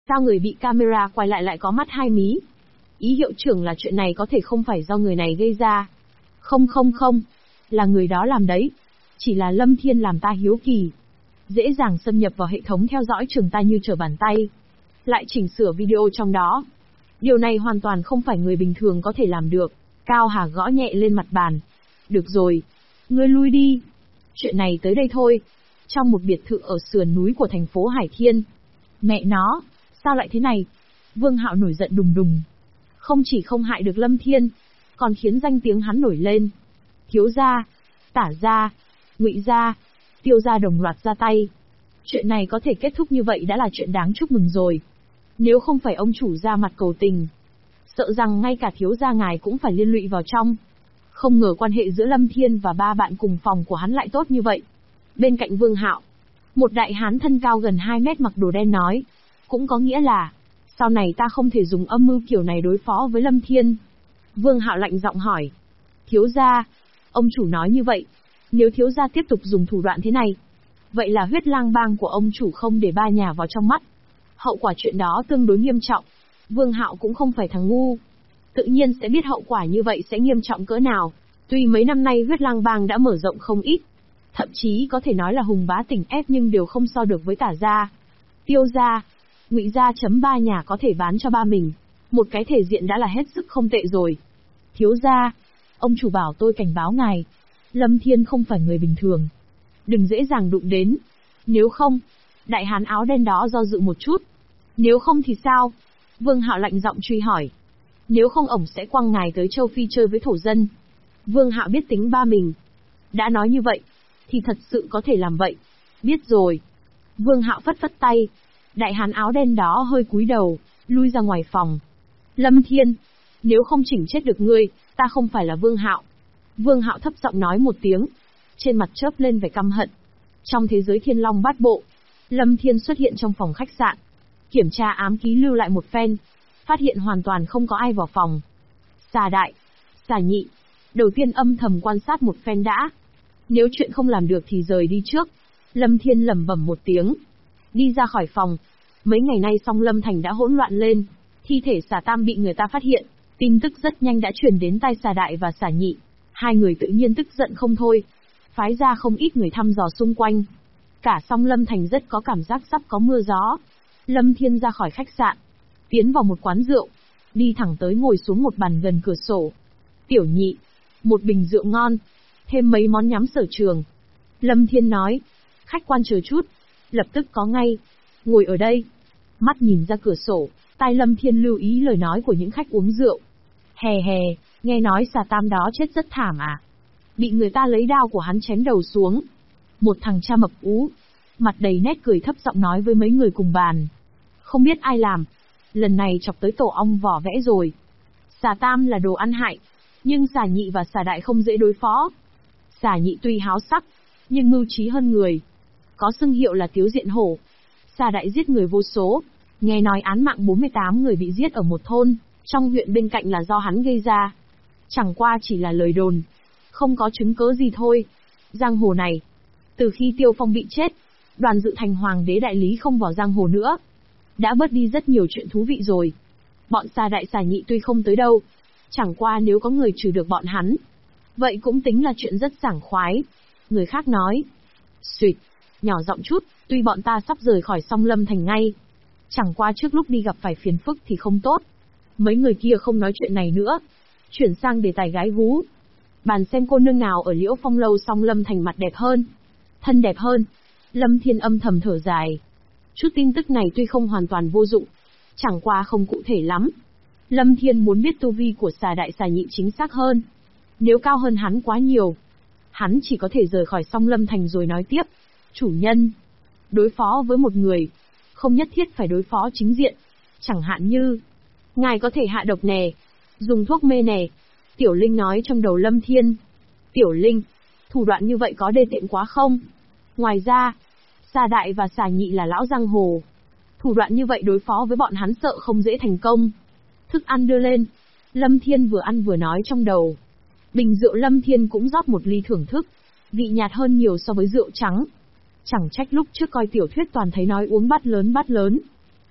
Sao người bị camera quay lại lại có mắt hai mí? Ý hiệu trưởng là chuyện này có thể không phải do người này gây ra. Không không không, là người đó làm đấy. Chỉ là Lâm Thiên làm ta hiếu kỳ. Dễ dàng xâm nhập vào hệ thống theo dõi trường ta như trở bàn tay. Lại chỉnh sửa video trong đó. Điều này hoàn toàn không phải người bình thường có thể làm được. Cao Hà gõ nhẹ lên mặt bàn. Được rồi, ngươi lui đi. Chuyện này tới đây thôi. Trong một biệt thự ở sườn núi của thành phố Hải Thiên. Mẹ nó, sao lại thế này? Vương Hạo nổi giận đùng đùng. Không chỉ không hại được Lâm Thiên, còn khiến danh tiếng hắn nổi lên. Thiếu gia, Tả gia, Ngụy gia, Tiêu gia đồng loạt ra tay. Chuyện này có thể kết thúc như vậy đã là chuyện đáng chúc mừng rồi. Nếu không phải ông chủ ra mặt cầu tình, sợ rằng ngay cả thiếu gia ngài cũng phải liên lụy vào trong. Không ngờ quan hệ giữa Lâm Thiên và ba bạn cùng phòng của hắn lại tốt như vậy. Bên cạnh Vương Hạo, một đại hán thân cao gần 2 mét mặc đồ đen nói, cũng có nghĩa là, sau này ta không thể dùng âm mưu kiểu này đối phó với Lâm Thiên. Vương Hạo lạnh giọng hỏi, thiếu gia, ông chủ nói như vậy, nếu thiếu gia tiếp tục dùng thủ đoạn thế này, vậy là huyết lang bang của ông chủ không để ba nhà vào trong mắt. Hậu quả chuyện đó tương đối nghiêm trọng. Vương Hạo cũng không phải thằng ngu, tự nhiên sẽ biết hậu quả như vậy sẽ nghiêm trọng cỡ nào. Tuy mấy năm nay huyết lang bang đã mở rộng không ít, thậm chí có thể nói là hùng bá tỉnh ép, nhưng đều không so được với Tả gia, Tiêu gia, Ngụy gia. Ba nhà có thể bán cho ba mình một cái thể diện đã là hết sức không tệ rồi. Thiếu gia, ông chủ bảo tôi cảnh báo ngài, Lâm Thiên không phải người bình thường, đừng dễ dàng đụng đến. Nếu không, đại hán áo đen đó do dự một chút. Nếu không thì sao? Vương Hạo lạnh giọng truy hỏi. Nếu không ổng sẽ quăng ngài tới châu Phi chơi với thổ dân. Vương Hạo biết tính ba mình. Đã nói như vậy, thì thật sự có thể làm vậy. Biết rồi. Vương Hạo phất phất tay. Đại hán áo đen đó hơi cúi đầu, lui ra ngoài phòng. Lâm Thiên, nếu không chỉnh chết được ngươi, ta không phải là Vương Hạo. Vương Hạo thấp giọng nói một tiếng, trên mặt chớp lên vẻ căm hận. Trong thế giới Thiên Long bát bộ, Lâm Thiên xuất hiện trong phòng khách sạn, kiểm tra ám ký lưu lại một phen, phát hiện hoàn toàn không có ai vào phòng. Xà đại, xà nhị, đầu tiên âm thầm quan sát một phen đã. Nếu chuyện không làm được thì rời đi trước. Lâm Thiên lẩm bẩm một tiếng, đi ra khỏi phòng. Mấy ngày nay Song Lâm Thành đã hỗn loạn lên, thi thể xà tam bị người ta phát hiện, tin tức rất nhanh đã truyền đến tai xà đại và xà nhị. Hai người tự nhiên tức giận không thôi, phái ra không ít người thăm dò xung quanh. Cả Song Lâm Thành rất có cảm giác sắp có mưa gió. Lâm Thiên ra khỏi khách sạn, tiến vào một quán rượu, đi thẳng tới ngồi xuống một bàn gần cửa sổ. Tiểu nhị, một bình rượu ngon, thêm mấy món nhắm sở trường. Lâm Thiên nói, khách quan chờ chút, lập tức có ngay, ngồi ở đây. Mắt nhìn ra cửa sổ, tai Lâm Thiên lưu ý lời nói của những khách uống rượu. Hè hè, nghe nói xà tam đó chết rất thảm à? Bị người ta lấy đao của hắn chém đầu xuống. Một thằng cha mập ú, mặt đầy nét cười thấp giọng nói với mấy người cùng bàn. Không biết ai làm, lần này chọc tới tổ ong vỏ vẽ rồi. Xà tam là đồ ăn hại, nhưng xà nhị và xà đại không dễ đối phó. Xà nhị tuy háo sắc, nhưng mưu trí hơn người, có xưng hiệu là Tiếu Diện Hổ. Xà đại giết người vô số, nghe nói án mạng 48 người bị giết ở một thôn trong huyện bên cạnh là do hắn gây ra. Chẳng qua chỉ là lời đồn, không có chứng cớ gì thôi. Giang hồ này, từ khi Tiêu Phong bị chết, Đoàn Dự thành hoàng đế đại lý không vào giang hồ nữa, đã bớt đi rất nhiều chuyện thú vị rồi. Bọn xà đại xà nhị tuy không tới đâu, chẳng qua nếu có người trừ được bọn hắn, vậy cũng tính là chuyện rất sảng khoái. Người khác nói, xuyệt, nhỏ giọng chút, tuy bọn ta sắp rời khỏi Song Lâm Thành ngay, chẳng qua trước lúc đi gặp phải phiền phức thì không tốt. Mấy người kia không nói chuyện này nữa, chuyển sang đề tài gái gú. Bàn xem cô nương nào ở Liễu Phong lâu Song Lâm Thành mặt đẹp hơn, thân đẹp hơn. Lâm Thiên âm thầm thở dài. Chút tin tức này tuy không hoàn toàn vô dụng, chẳng qua không cụ thể lắm. Lâm Thiên muốn biết tu vi của xà đại xà nhị chính xác hơn. Nếu cao hơn hắn quá nhiều, hắn chỉ có thể rời khỏi Song Lâm Thành rồi nói tiếp. Chủ nhân, đối phó với một người, không nhất thiết phải đối phó chính diện. Chẳng hạn như, ngài có thể hạ độc nè, dùng thuốc mê nè. Tiểu Linh nói trong đầu Lâm Thiên. Tiểu Linh, thủ đoạn như vậy có đê tiện quá không? Ngoài ra, xà đại và xà nhị là lão giang hồ, thủ đoạn như vậy đối phó với bọn hắn sợ không dễ thành công. Thức ăn đưa lên, Lâm Thiên vừa ăn vừa nói trong đầu. Bình rượu Lâm Thiên cũng rót một ly thưởng thức, vị nhạt hơn nhiều so với rượu trắng. Chẳng trách lúc trước coi tiểu thuyết toàn thấy nói uống bát lớn bát lớn.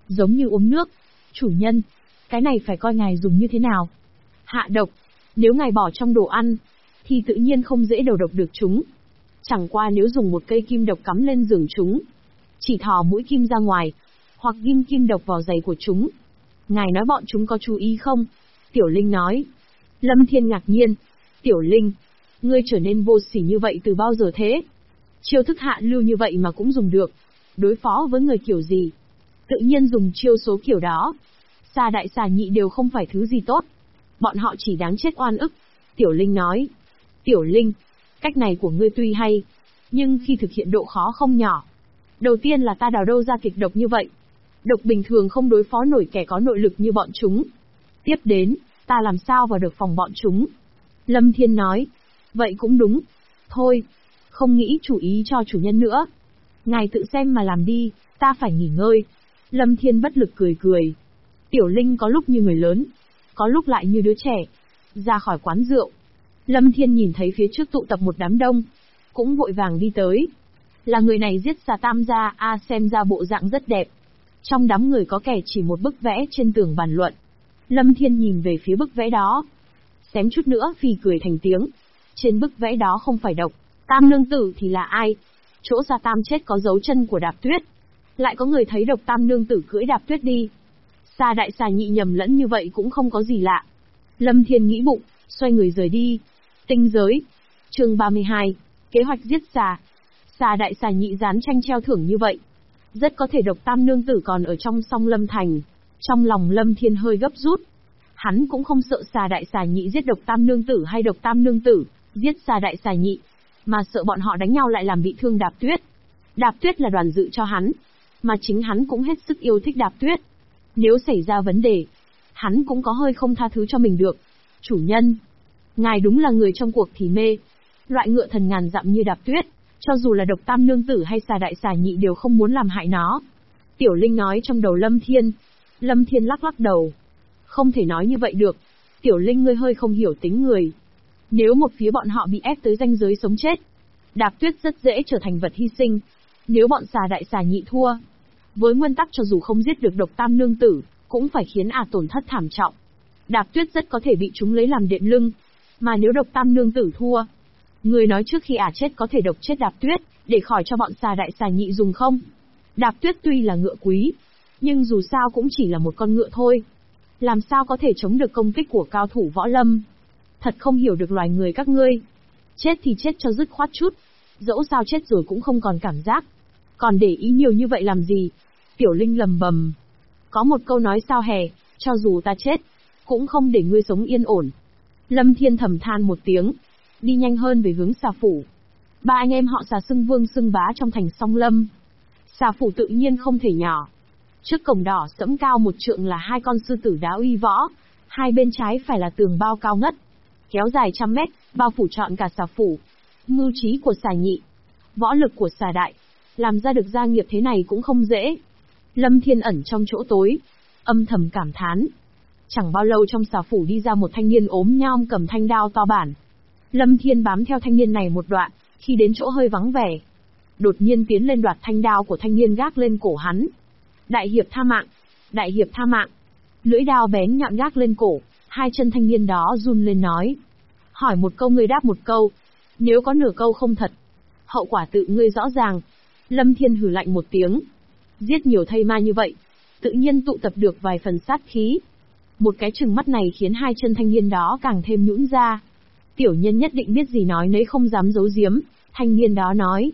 giống như uống nước. Chủ nhân, cái này phải coi ngài dùng như thế nào. Hạ độc, nếu ngài bỏ trong đồ ăn, thì tự nhiên không dễ đầu độc được chúng. Chẳng qua nếu dùng một cây kim độc cắm lên giường chúng, chỉ thò mũi kim ra ngoài, hoặc ghim kim độc vào giày của chúng. Ngài nói bọn chúng có chú ý không? Tiểu Linh nói. Lâm Thiên ngạc nhiên. Tiểu Linh, ngươi trở nên vô sỉ như vậy từ bao giờ thế? Chiêu thức hạ lưu như vậy mà cũng dùng được. Đối phó với người kiểu gì? Tự nhiên dùng chiêu số kiểu đó. Xà đại xà nhị đều không phải thứ gì tốt. Bọn họ chỉ đáng chết oan ức. Tiểu Linh nói. Tiểu Linh, cách này của ngươi tuy hay, nhưng khi thực hiện độ khó không nhỏ. Đầu tiên là ta đào đâu ra kịch độc như vậy. Độc bình thường không đối phó nổi kẻ có nội lực như bọn chúng. Tiếp đến, ta làm sao vào được phòng bọn chúng? Lâm Thiên nói. Vậy cũng đúng. Thôi, không nghĩ chủ ý cho chủ nhân nữa. Ngài tự xem mà làm đi, ta phải nghỉ ngơi. Lâm Thiên bất lực cười cười. Tiểu Linh có lúc như người lớn, có lúc lại như đứa trẻ. Ra khỏi quán rượu, Lâm Thiên nhìn thấy phía trước tụ tập một đám đông, cũng vội vàng đi tới. Là người này giết Xà Tam gia, xem ra bộ dạng rất đẹp. Trong đám người có kẻ chỉ một bức vẽ trên tường bàn luận. Lâm Thiên nhìn về phía bức vẽ đó, xém chút nữa phì cười thành tiếng. Trên bức vẽ đó không phải độc, Tam nương tử thì là ai? Chỗ Xà Tam chết có dấu chân của Đạp Tuyết. Lại có người thấy độc Tam nương tử cưỡi Đạp Tuyết đi. Xà đại xà nhị nhầm lẫn như vậy cũng không có gì lạ. Lâm Thiên nghĩ bụng, xoay người rời đi. Tinh giới. Chương 32. Kế hoạch giết xà. Xà đại xà nhị dán tranh treo thưởng như vậy, rất có thể độc Tam nương tử còn ở trong Song Lâm thành. Trong lòng Lâm Thiên hơi gấp rút. Hắn cũng không sợ xà đại xà nhị giết độc Tam nương tử hay độc Tam nương tử giết xà đại xà nhị, mà sợ bọn họ đánh nhau lại làm bị thương Đạp Tuyết. Đạp Tuyết là đoàn dự cho hắn, mà chính hắn cũng hết sức yêu thích Đạp Tuyết. Nếu xảy ra vấn đề, hắn cũng có hơi không tha thứ cho mình được. Chủ nhân, ngài đúng là người trong cuộc thì mê. Loại ngựa thần ngàn dặm như Đạp Tuyết, cho dù là độc Tam nương tử hay xà đại xà nhị đều không muốn làm hại nó. Tiểu Linh nói trong đầu Lâm Thiên. Lâm Thiên lắc lắc đầu. Không thể nói như vậy được. Tiểu Linh ngươi hơi không hiểu tính người. Nếu một phía bọn họ bị ép tới ranh giới sống chết, Đạp Tuyết rất dễ trở thành vật hy sinh. Nếu bọn xà đại xà nhị thua, với nguyên tắc cho dù không giết được độc Tam nương tử, cũng phải khiến tổn thất thảm trọng. Đạp Tuyết rất có thể bị chúng lấy làm đệm lưng. Mà nếu độc Tam nương tử thua, người nói trước khi chết có thể độc chết Đạp Tuyết, để khỏi cho bọn xà đại xà nhị dùng không? Đạp Tuyết tuy là ngựa quý, nhưng dù sao cũng chỉ là một con ngựa thôi. Làm sao có thể chống được công kích của cao thủ võ lâm? Thật không hiểu được loài người các ngươi. Chết thì chết cho dứt khoát chút. Dẫu sao chết rồi cũng không còn cảm giác. Còn để ý nhiều như vậy làm gì? Tiểu Linh lầm bầm. Có một câu nói sao hè, cho dù ta chết, cũng không để ngươi sống yên ổn. Lâm Thiên thầm than một tiếng, đi nhanh hơn về hướng Xà phủ. Ba anh em họ Xà xưng vương xưng bá trong thành Song Lâm. Xà phủ tự nhiên không thể nhỏ. Trước cổng đỏ sẫm cao một trượng là hai con sư tử đá uy võ, hai bên trái phải là tường bao cao ngất, kéo dài 100 mét, bao phủ trọn cả Xà phủ. Mưu trí của Xà nhị, võ lực của Xà đại, làm ra được gia nghiệp thế này cũng không dễ. Lâm Thiên ẩn trong chỗ tối, âm thầm cảm thán. Chẳng bao lâu trong Xà phủ đi ra một thanh niên ốm nhom cầm thanh đao to bản. Lâm Thiên bám theo thanh niên này một đoạn, khi đến chỗ hơi vắng vẻ, đột nhiên tiến lên đoạt thanh đao của thanh niên gác lên cổ hắn. Đại hiệp tha mạng, đại hiệp tha mạng. Lưỡi đao bén nhọn gác lên cổ, hai chân thanh niên đó run lên nói. Hỏi một câu ngươi đáp một câu, nếu có nửa câu không thật, hậu quả tự ngươi rõ ràng. Lâm Thiên hừ lạnh một tiếng. Giết nhiều thây ma như vậy, tự nhiên tụ tập được vài phần sát khí. Một cái chừng mắt này khiến hai chân thanh niên đó càng thêm nhũn ra. Tiểu nhân nhất định biết gì nói nấy không dám giấu giếm, thanh niên đó nói.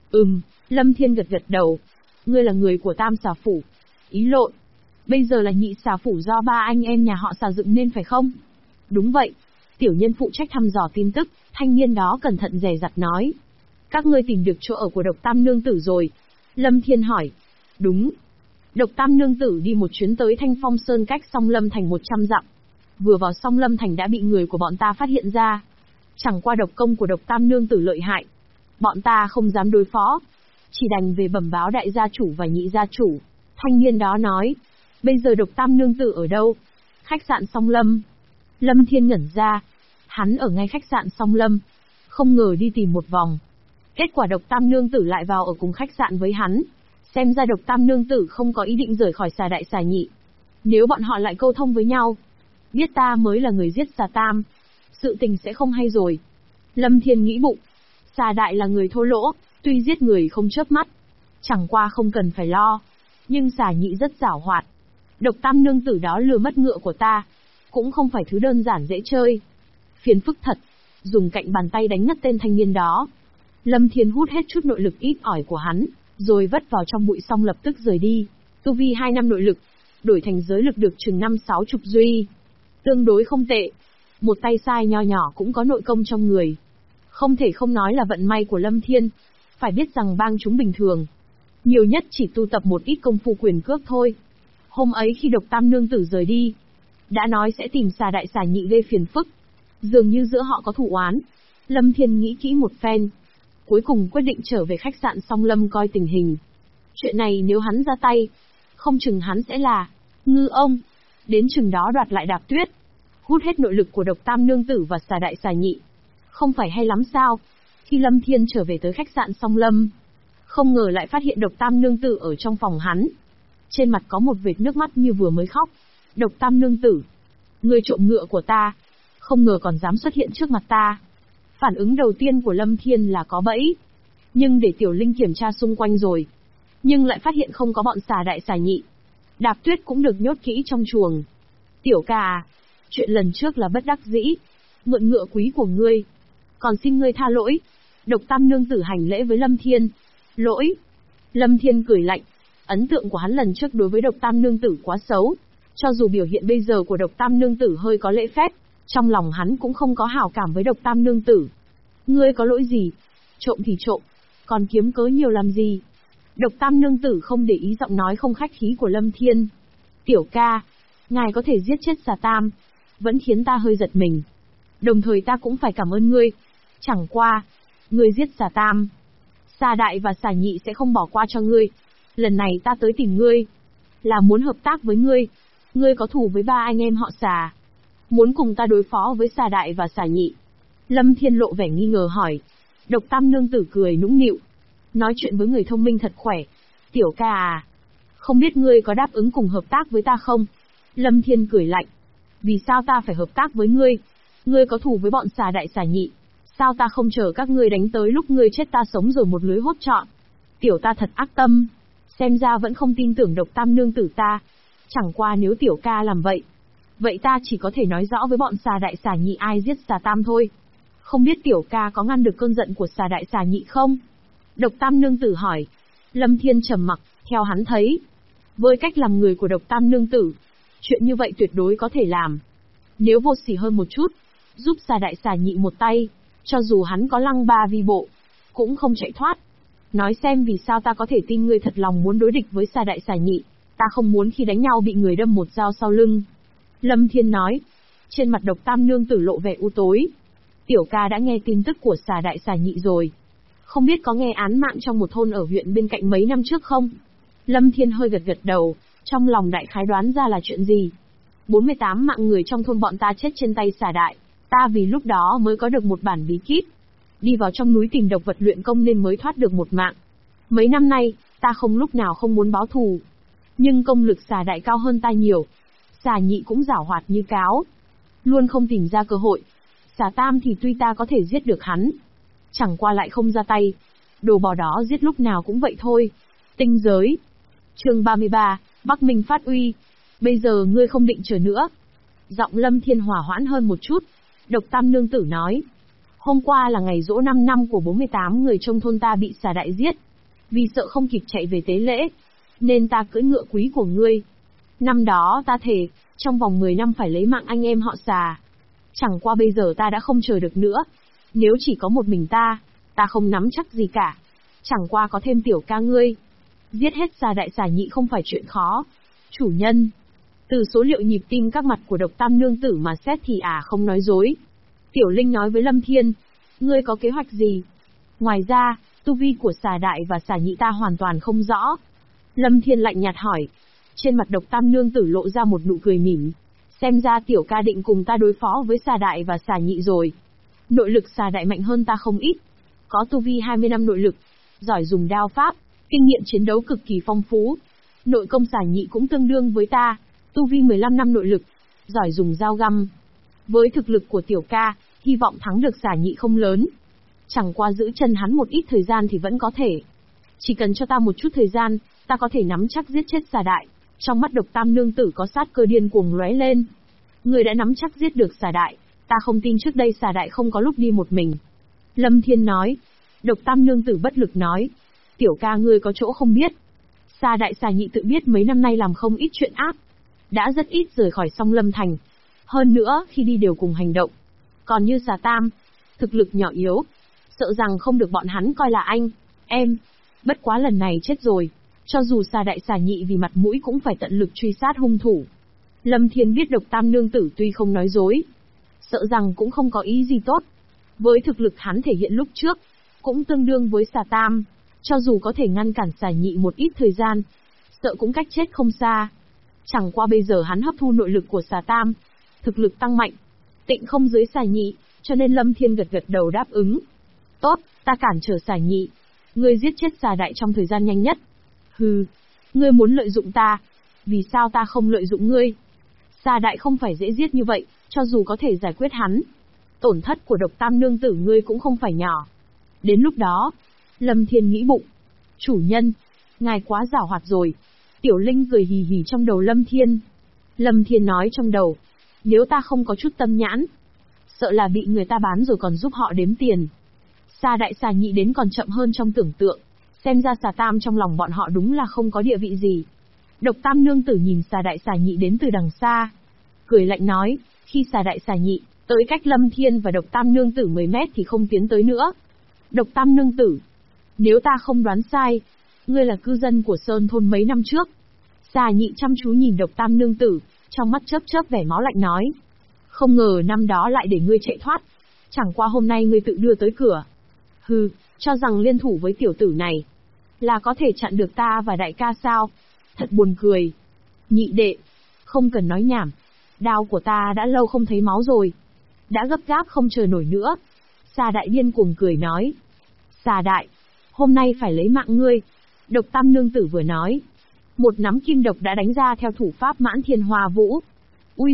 Lâm Thiên gật gật đầu. Ngươi là người của Tam Xà phủ. Ý lộn. Bây giờ là Nhị Xà phủ do ba anh em nhà họ Xà dựng nên phải không? Đúng vậy. Tiểu nhân phụ trách thăm dò tin tức, thanh niên đó cẩn thận dè dặt nói. Các ngươi tìm được chỗ ở của độc Tam nương tử rồi? Lâm Thiên hỏi. Đúng. Độc Tam nương tử đi một chuyến tới Thanh Phong Sơn cách Song Lâm thành 100 dặm. Vừa vào Song Lâm thành đã bị người của bọn ta phát hiện ra. Chẳng qua độc công của độc Tam nương tử lợi hại, bọn ta không dám đối phó, chỉ đành về bẩm báo đại gia chủ và nhị gia chủ. Thanh niên đó nói. Bây giờ độc Tam nương tử ở đâu? Khách sạn Song Lâm. Lâm Thiên ngẩn ra. Hắn ở ngay khách sạn Song Lâm, không ngờ đi tìm một vòng, kết quả độc Tam nương tử lại vào ở cùng khách sạn với hắn. Xem ra độc tam nương tử không có ý định rời khỏi xà đại xà nhị. Nếu bọn họ lại câu thông với nhau, biết ta mới là người giết xà tam, sự tình sẽ không hay rồi. Lâm Thiên nghĩ bụng, xà đại là người thô lỗ, tuy giết người không chớp mắt, chẳng qua không cần phải lo, nhưng xà nhị rất giảo hoạt. Độc tam nương tử đó lừa mất ngựa của ta, cũng không phải thứ đơn giản dễ chơi. Phiền phức thật, dùng cạnh bàn tay đánh ngất tên thanh niên đó. Lâm Thiên hút hết chút nội lực ít ỏi của hắn, rồi vất vào trong bụi xong lập tức rời đi. Tu vi 2 năm nội lực, đổi thành giới lực được chừng 5-60 duy. Tương đối không tệ. Một tay sai nho nhỏ cũng có nội công trong người. Không thể không nói là vận may của Lâm Thiên. Phải biết rằng bang chúng bình thường, nhiều nhất chỉ tu tập một ít công phu quyền cước thôi. Hôm ấy khi độc tam nương tử rời đi, đã nói sẽ tìm xà đại xà nhị gây phiền phức. Dường như giữa họ có thù oán. Lâm Thiên nghĩ kỹ một phen, cuối cùng quyết định trở về khách sạn Song Lâm coi tình hình. Chuyện này nếu hắn ra tay, không chừng hắn sẽ là ngư ông, đến chừng đó đoạt lại Đạp Tuyết, hút hết nội lực của độc tam nương tử và xà đại xà nhị. Không phải hay lắm sao? Khi Lâm Thiên trở về tới khách sạn Song Lâm, không ngờ lại phát hiện độc tam nương tử ở trong phòng hắn. Trên mặt có một vệt nước mắt như vừa mới khóc. Độc tam nương tử, ngươi trộm ngựa của ta, không ngờ còn dám xuất hiện trước mặt ta. Phản ứng đầu tiên của Lâm Thiên là có bẫy. Nhưng để Tiểu Linh kiểm tra xung quanh rồi, nhưng lại phát hiện không có bọn xà đại xà nhị. Đạp Tuyết cũng được nhốt kỹ trong chuồng. Tiểu ca à, chuyện lần trước là bất đắc dĩ, mượn ngựa quý của ngươi, còn xin ngươi tha lỗi. Độc tam nương tử hành lễ với Lâm Thiên. Lỗi. Lâm Thiên cười lạnh. Ấn tượng của hắn lần trước đối với độc tam nương tử quá xấu. Cho dù biểu hiện bây giờ của độc tam nương tử hơi có lễ phép, trong lòng hắn cũng không có hảo cảm với độc tam nương tử. Ngươi có lỗi gì? Trộm thì trộm, còn kiếm cớ nhiều làm gì? Độc tam nương tử không để ý giọng nói không khách khí của Lâm Thiên. Tiểu ca, ngài có thể giết chết xà tam, vẫn khiến ta hơi giật mình. Đồng thời ta cũng phải cảm ơn ngươi. Chẳng qua, ngươi giết xà tam, xà đại và xà nhị sẽ không bỏ qua cho ngươi. Lần này ta tới tìm ngươi, là muốn hợp tác với ngươi. Ngươi có thù với 3 anh em họ xà, muốn cùng ta đối phó với xà đại và xà nhị. Lâm Thiên lộ vẻ nghi ngờ hỏi. Độc tam nương tử cười nũng nịu. Nói chuyện với người thông minh thật khỏe. Tiểu ca à, không biết ngươi có đáp ứng cùng hợp tác với ta không? Lâm Thiên cười lạnh. Vì sao ta phải hợp tác với ngươi? Ngươi có thù với bọn xà đại xà nhị, sao ta không chờ các ngươi đánh tới lúc ngươi chết ta sống rồi một lưới hốt trọn? Tiểu ta thật ác tâm, xem ra vẫn không tin tưởng độc tam nương tử ta. Chẳng qua nếu tiểu ca làm vậy, vậy ta chỉ có thể nói rõ với bọn xà đại xà nhị ai giết xà tam thôi. Không biết tiểu ca có ngăn được cơn giận của xà đại xà nhị không? Độc tam nương tử hỏi. Lâm Thiên trầm mặc, theo hắn thấy, với cách làm người của độc tam nương tử, chuyện như vậy tuyệt đối có thể làm. Nếu vô sỉ hơn một chút, giúp xà đại xà nhị một tay, cho dù hắn có lăng ba vi bộ, cũng không chạy thoát. Nói xem vì sao ta có thể tin ngươi thật lòng muốn đối địch với xà đại xà nhị, ta không muốn khi đánh nhau bị người đâm một dao sau lưng. Lâm Thiên nói. Trên mặt độc tam nương tử lộ vẻ u tối. Tiểu ca đã nghe tin tức của xà đại xà nhị rồi. Không biết có nghe án mạng trong một thôn ở huyện bên cạnh mấy năm trước không? Lâm Thiên hơi gật gật đầu, trong lòng đại khái đoán ra là chuyện gì. 48 mạng người trong thôn bọn ta chết trên tay xà đại, ta vì lúc đó mới có được một bản bí kíp. Đi vào trong núi tìm độc vật luyện công nên mới thoát được một mạng. Mấy năm nay, ta không lúc nào không muốn báo thù. Nhưng công lực xà đại cao hơn ta nhiều. Xà nhị cũng giảo hoạt như cáo, luôn không tìm ra cơ hội. Xà tam thì tuy ta có thể giết được hắn, chẳng qua lại không ra tay. Đồ bò đó giết lúc nào cũng vậy thôi. Tinh giới. Chương 33, Bắc Minh phát uy. Bây giờ ngươi không định chờ nữa. Giọng Lâm Thiên hòa hoãn hơn một chút. Độc tam nương tử nói. Hôm qua là ngày giỗ 5 năm của 48 người trong thôn ta bị xà đại giết. Vì sợ không kịp chạy về tế lễ, nên ta cưỡi ngựa quý của ngươi. Năm đó ta thề, trong vòng 10 năm phải lấy mạng anh em họ xà. Chẳng qua bây giờ ta đã không chờ được nữa. Nếu chỉ có một mình ta không nắm chắc gì cả. Chẳng qua có thêm tiểu ca ngươi, giết hết xà đại xà nhị không phải chuyện khó. Chủ nhân, từ số liệu nhịp tim các mặt của độc tam nương tử mà xét thì không nói dối. Tiểu Linh nói với Lâm Thiên, ngươi có kế hoạch gì? Ngoài ra, tu vi của xà đại và xà nhị ta hoàn toàn không rõ. Lâm Thiên lạnh nhạt hỏi. Trên mặt độc tam nương tử lộ ra một nụ cười mỉm. Xem ra tiểu ca định cùng ta đối phó với xà đại và xà nhị rồi. Nội lực xà đại mạnh hơn ta không ít, có tu vi 20 năm nội lực, giỏi dùng đao pháp, kinh nghiệm chiến đấu cực kỳ phong phú. Nội công xà nhị cũng tương đương với ta, tu vi 15 năm nội lực, giỏi dùng dao găm. Với thực lực của tiểu ca, hy vọng thắng được xà nhị không lớn. Chẳng qua giữ chân hắn một ít thời gian thì vẫn có thể. Chỉ cần cho ta một chút thời gian, ta có thể nắm chắc giết chết xà đại. Trong mắt Độc Tam nương tử có sát cơ điên cuồng lóe lên. Người đã nắm chắc giết được xà đại, ta không tin trước đây xà đại không có lúc đi một mình. Lâm Thiên nói. Độc Tam nương tử bất lực nói. Tiểu ca ngươi có chỗ không biết. Xà đại xà nhị tự biết mấy năm nay làm không ít chuyện ác. Đã rất ít rời khỏi Song Lâm Thành. Hơn nữa, khi đi đều cùng hành động. Còn như xà tam, thực lực nhỏ yếu, sợ rằng không được bọn hắn coi là anh, em. Bất quá lần này chết rồi. Cho dù xà đại xà nhị vì mặt mũi cũng phải tận lực truy sát hung thủ. Lâm Thiên biết Độc Tam nương tử tuy không nói dối, sợ rằng cũng không có ý gì tốt. Với thực lực hắn thể hiện lúc trước, cũng tương đương với xà tam. Cho dù có thể ngăn cản xà nhị một ít thời gian, sợ cũng cách chết không xa. Chẳng qua bây giờ hắn hấp thu nội lực của xà tam, thực lực tăng mạnh, tịnh không dưới xà nhị, cho nên Lâm Thiên gật gật đầu đáp ứng. Tốt, ta cản trở xà nhị. Ngươi giết chết xà đại trong thời gian nhanh nhất. Hừ, ngươi muốn lợi dụng ta. Vì sao ta không lợi dụng ngươi? Xà đại không phải dễ giết như vậy, cho dù có thể giải quyết hắn. Tổn thất của Độc Tam nương tử ngươi cũng không phải nhỏ. Đến lúc đó, Lâm Thiên nghĩ bụng. Chủ nhân, ngài quá giảo hoạt rồi. Tiểu Linh cười hì hì trong đầu Lâm Thiên. Lâm Thiên nói trong đầu. Nếu ta không có chút tâm nhãn, sợ là bị người ta bán rồi còn giúp họ đếm tiền. Xà đại xà nhị đến còn chậm hơn trong tưởng tượng. Xem ra xà tam trong lòng bọn họ đúng là không có địa vị gì. Độc Tam nương tử nhìn xà đại xà nhị đến từ đằng xa. Cười lạnh nói, khi xà đại xà nhị tới cách Lâm Thiên và Độc Tam nương tử 10 mét thì không tiến tới nữa. Độc Tam nương tử, nếu ta không đoán sai, ngươi là cư dân của Sơn thôn mấy năm trước. Xà nhị chăm chú nhìn Độc Tam nương tử, trong mắt chớp chớp vẻ máu lạnh nói. Không ngờ năm đó lại để ngươi chạy thoát. Chẳng qua hôm nay ngươi tự đưa tới cửa. Hừ, cho rằng liên thủ với tiểu tử này là có thể chặn được ta và đại ca sao? Thật buồn cười. Nhị đệ, không cần nói nhảm. Đao của ta đã lâu không thấy máu rồi. Đã gấp gáp không chờ nổi nữa. Xà đại điên cuồng cười nói. Xà đại, hôm nay phải lấy mạng ngươi. Độc Tam nương tử vừa nói. Một nắm kim độc đã đánh ra theo thủ pháp Mãn Thiên Hoa Vũ. Ui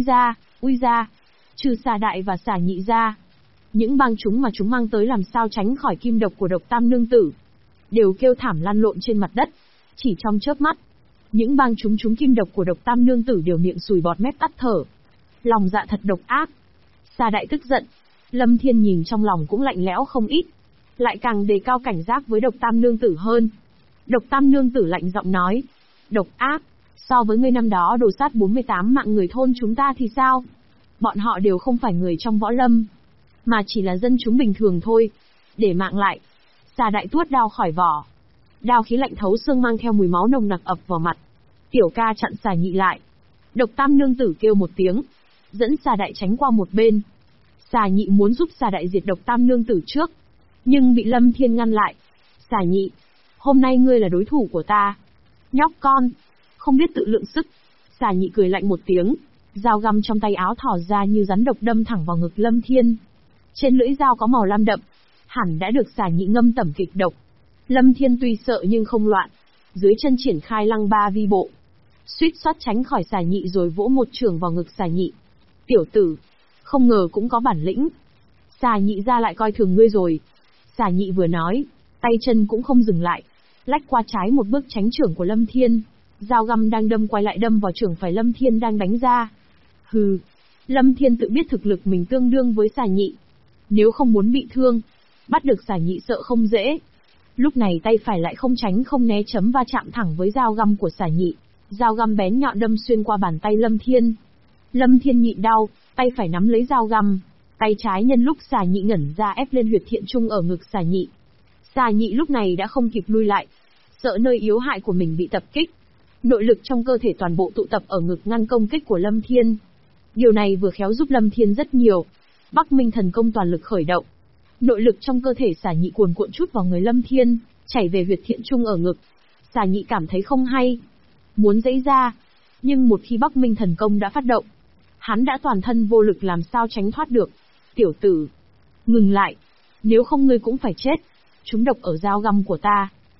ra, trừ xà đại và xà nhị ra. Những bang chúng mà chúng mang tới làm sao tránh khỏi kim độc của Độc Tam nương tử. Đều kêu thảm lăn lộn trên mặt đất. Chỉ trong chớp mắt, những bang chúng kim độc của Độc Tam nương tử đều miệng sùi bọt mép tắt thở. Lòng dạ thật độc ác. Xà đại tức giận. Lâm Thiên nhìn trong lòng cũng lạnh lẽo không ít. Lại càng đề cao cảnh giác với Độc Tam nương tử hơn. Độc Tam nương tử lạnh giọng nói. Độc ác, so với ngươi năm đó đồ sát 48 mạng người thôn chúng ta thì sao? Bọn họ đều không phải người trong võ lâm, mà chỉ là dân chúng bình thường thôi. Để mạng lại. Xà đại tuốt đao khỏi vỏ. Đao khí lạnh thấu xương mang theo mùi máu nồng nặc ập vào mặt. Tiểu ca chặn xà nhị lại. Độc Tam nương tử kêu một tiếng, dẫn xà đại tránh qua một bên. Xà nhị muốn giúp xà đại diệt Độc Tam nương tử trước, nhưng bị Lâm Thiên ngăn lại. Xà nhị, hôm nay ngươi là đối thủ của ta. Nhóc con, không biết tự lượng sức. Xà nhị cười lạnh một tiếng, dao găm trong tay áo thỏ ra như rắn độc đâm thẳng vào ngực Lâm Thiên. Trên lưỡi dao có màu lam đậm, hẳn đã được xà nhị ngâm tẩm kịch độc. Lâm Thiên tuy sợ nhưng không loạn, dưới chân triển khai lăng ba vi bộ, suýt xoát tránh khỏi xà nhị rồi vỗ một chưởng vào ngực xà nhị. Tiểu tử, không ngờ cũng có bản lĩnh. Xà nhị ra lại coi thường ngươi rồi. Xà nhị vừa nói, tay chân cũng không dừng lại, lách qua trái một bước tránh chưởng của Lâm Thiên. Dao găm đang đâm quay lại đâm vào chưởng phải Lâm Thiên đang đánh ra. Hừ, Lâm Thiên tự biết thực lực mình tương đương với xà nhị. Nếu không muốn bị thương, bắt được xà nhị sợ không dễ. Lúc này tay phải lại không tránh không né chấm va chạm thẳng với dao găm của xà nhị. Dao găm bén nhọn đâm xuyên qua bàn tay Lâm Thiên. Lâm Thiên nhịn đau, tay phải nắm lấy dao găm. Tay trái nhân lúc xà nhị ngẩn ra ép lên huyệt thiện trung ở ngực xà nhị. Xà nhị lúc này đã không kịp lui lại, sợ nơi yếu hại của mình bị tập kích. Nội lực trong cơ thể toàn bộ tụ tập ở ngực ngăn công kích của Lâm Thiên. Điều này vừa khéo giúp Lâm Thiên rất nhiều. Bắc Minh thần công toàn lực khởi động. Nội lực trong cơ thể xà nhị cuồn cuộn chút vào người Lâm Thiên, chảy về huyệt thiện trung ở ngực. Xà nhị cảm thấy không hay, muốn giãy ra, nhưng một khi Bắc Minh thần công đã phát động, hắn đã toàn thân vô lực làm sao tránh thoát được. Tiểu tử, ngừng lại, nếu không ngươi cũng phải chết. Trúng độc ở dao găm của ta.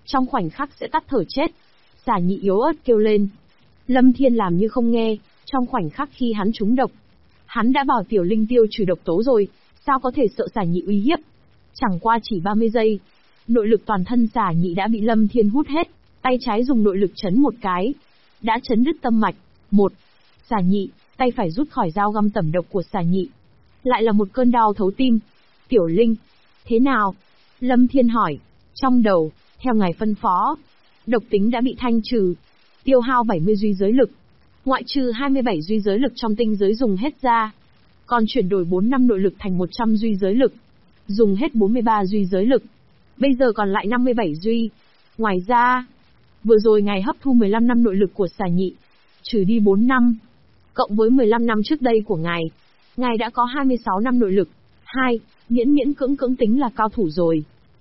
trong khoảnh khắc sẽ tắt thở chết. Xà Nhị yếu ớt kêu lên. Lâm Thiên làm như không nghe, trong khoảnh khắc khi hắn trúng độc. Hắn đã bảo Tiểu Linh tiêu trừ độc tố rồi, sao có thể sợ Xà Nhị uy hiếp. Chẳng qua chỉ 30 giây, nội lực toàn thân Xà Nhị đã bị Lâm Thiên hút hết, tay trái dùng nội lực chấn một cái, đã chấn đứt tâm mạch. Một, Xà Nhị, tay phải rút khỏi dao găm tẩm độc của Xà Nhị. Lại là một cơn đau thấu tim. Tiểu Linh, thế nào? Lâm Thiên hỏi. Trong đầu, theo ngài phân phó, độc tính đã bị thanh trừ, tiêu hao 70 duy giới lực, ngoại trừ 27 duy giới lực trong tinh giới dùng hết ra, còn chuyển đổi 4 năm nội lực thành 100 duy giới lực, dùng hết 43 duy giới lực, bây giờ còn lại 57 duy. Ngoài ra, vừa rồi ngài hấp thu 15 năm nội lực của Xà Nhị, trừ đi 4 năm, cộng với 15 năm trước đây của ngài đã có 26 năm nội lực. 2. Miễn miễn cưỡng cưỡng tính là cao thủ rồi.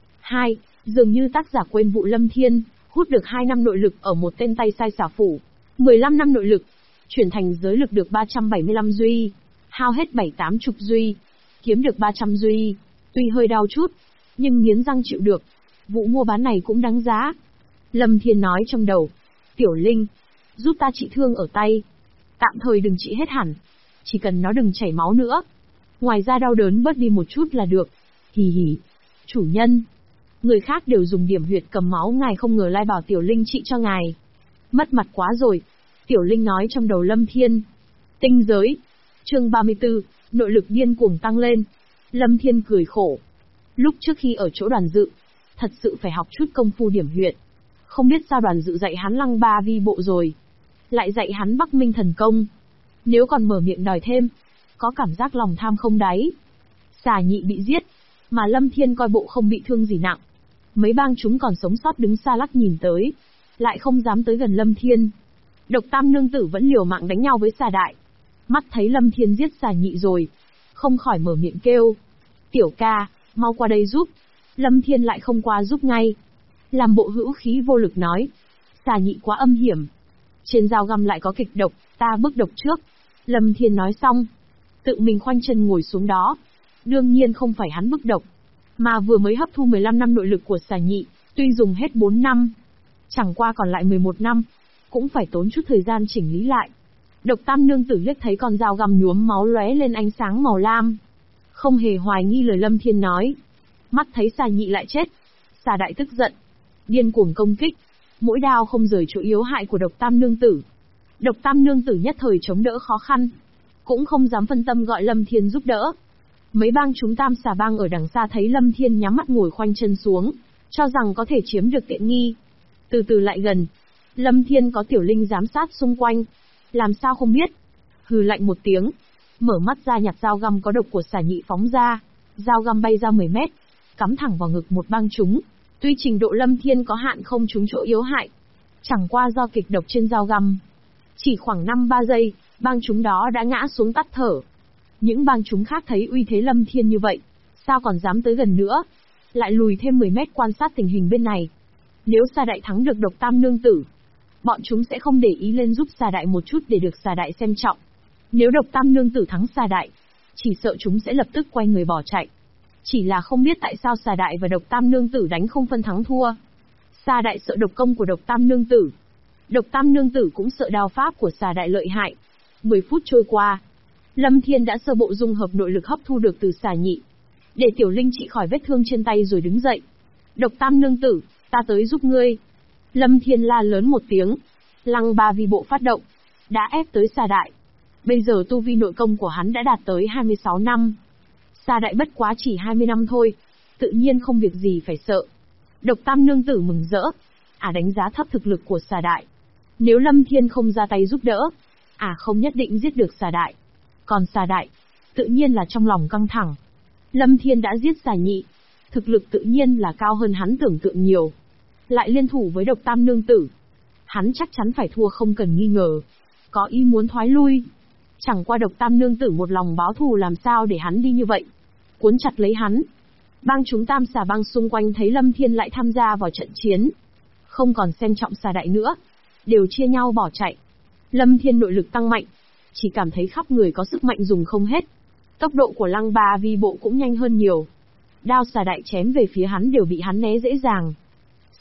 2. Dường như tác giả quên vụ Lâm Thiên, hút được 2 năm nội lực ở một tên tay sai xả phủ, 15 năm nội lực, chuyển thành giới lực được 375 duy, hao hết 7-8 chục duy, kiếm được 300 duy, tuy hơi đau chút, nhưng nghiến răng chịu được. Vụ mua bán này cũng đáng giá. Lâm Thiên nói trong đầu. Tiểu Linh, giúp ta trị thương ở tay. Tạm thời đừng trị hết hẳn, chỉ cần nó đừng chảy máu nữa. Ngoài ra đau đớn bớt đi một chút là được. Hì hì. Chủ nhân, người khác đều dùng điểm huyệt cầm máu, ngài không ngờ lai bảo Tiểu Linh trị cho ngài. Mất mặt quá rồi. Tiểu Linh nói trong đầu Lâm Thiên. Tinh giới. Chương 34, nội lực điên cuồng tăng lên. Lâm Thiên cười khổ. Lúc trước khi ở chỗ Đoàn Dự, thật sự phải học chút công phu điểm huyệt. Không biết sao Đoàn Dự dạy hắn Lăng Ba Vi Bộ rồi, lại dạy hắn Bắc Minh Thần Công. Nếu còn mở miệng đòi thêm, có cảm giác lòng tham không đáy. Xà Nhị bị giết, mà Lâm Thiên coi bộ không bị thương gì nặng. Mấy bang chúng còn sống sót đứng xa lắc nhìn tới, lại không dám tới gần Lâm Thiên. Độc Tam nương tử vẫn liều mạng đánh nhau với Xà Đại. Mắt thấy Lâm Thiên giết Xà Nhị rồi, không khỏi mở miệng kêu. Tiểu ca, mau qua đây giúp. Lâm Thiên lại không qua giúp ngay. Làm bộ hữu khí vô lực nói. Xà Nhị quá âm hiểm. Trên dao găm lại có kịch độc, ta bức độc trước. Lâm Thiên nói xong, tự mình khoanh chân ngồi xuống đó. Đương nhiên không phải hắn bức độc, mà vừa mới hấp thu 15 năm nội lực của Xà Nhị, tuy dùng hết 4 năm, chẳng qua còn lại 11 năm, cũng phải tốn chút thời gian chỉnh lý lại. Độc Tam nương tử liếc thấy con dao găm nhuốm máu lóe lên ánh sáng màu lam, không hề hoài nghi lời Lâm Thiên nói. Mắt thấy Xà Nhị lại chết, Xà Đại tức giận, điên cuồng công kích, mỗi đao không rời chỗ yếu hại của Độc Tam nương tử. Độc Tam nương tử nhất thời chống đỡ khó khăn, cũng không dám phân tâm gọi Lâm Thiên giúp đỡ. Mấy bang chúng Tam Xà bang ở đằng xa thấy Lâm Thiên nhắm mắt ngồi khoanh chân xuống, cho rằng có thể chiếm được tiện nghi. Từ từ lại gần, Lâm Thiên có Tiểu Linh giám sát xung quanh, làm sao không biết. Hừ lạnh một tiếng, mở mắt ra nhặt dao găm có độc của Xà Nhị phóng ra, dao găm bay ra 10 mét, cắm thẳng vào ngực một bang chúng. Tuy trình độ Lâm Thiên có hạn không trúng chỗ yếu hại, chẳng qua do kịch độc trên dao găm, chỉ khoảng 5-3 giây, bang chúng đó đã ngã xuống tắt thở. Những bang chúng khác thấy uy thế Lâm Thiên như vậy, sao còn dám tới gần nữa, lại lùi thêm 10 mét quan sát tình hình bên này. Nếu Xà Đại thắng được Độc Tam nương tử, bọn chúng sẽ không để ý lên giúp Xà Đại một chút để được Xà Đại xem trọng. Nếu Độc Tam nương tử thắng Xà Đại, chỉ sợ chúng sẽ lập tức quay người bỏ chạy. Chỉ là không biết tại sao Xà Đại và Độc Tam nương tử đánh không phân thắng thua. Xà Đại sợ độc công của Độc Tam nương tử, Độc Tam nương tử cũng sợ đao pháp của Xà Đại lợi hại. 10 phút trôi qua, Lâm Thiên đã sơ bộ dung hợp nội lực hấp thu được từ Xà Nhị, để Tiểu Linh trị khỏi vết thương trên tay rồi đứng dậy. Độc Tam nương tử, ta tới giúp ngươi. Lâm Thiên la lớn một tiếng, Lăng Ba Vi Bộ phát động, đã ép tới Xà Đại. Bây giờ tu vi nội công của hắn đã đạt tới 26 năm. Xà Đại bất quá chỉ 20 năm thôi, tự nhiên không việc gì phải sợ. Độc Tam nương tử mừng rỡ, đánh giá thấp thực lực của Xà Đại. Nếu Lâm Thiên không ra tay giúp đỡ, không nhất định giết được Xà Đại. Còn Xà Đại, tự nhiên là trong lòng căng thẳng. Lâm Thiên đã giết Xà Nhị, thực lực tự nhiên là cao hơn hắn tưởng tượng nhiều. Lại liên thủ với Độc Tam nương tử, hắn chắc chắn phải thua không cần nghi ngờ. Có ý muốn thoái lui. Chẳng qua Độc Tam nương tử một lòng báo thù, làm sao để hắn đi như vậy, cuốn chặt lấy hắn. Bang chúng Tam Xà bang xung quanh thấy Lâm Thiên lại tham gia vào trận chiến, không còn xem trọng Xà Đại nữa, đều chia nhau bỏ chạy. Lâm Thiên nội lực tăng mạnh, chỉ cảm thấy khắp người có sức mạnh dùng không hết. Tốc độ của Lăng Ba Vi Bộ cũng nhanh hơn nhiều. Đao Xà Đại chém về phía hắn đều bị hắn né dễ dàng.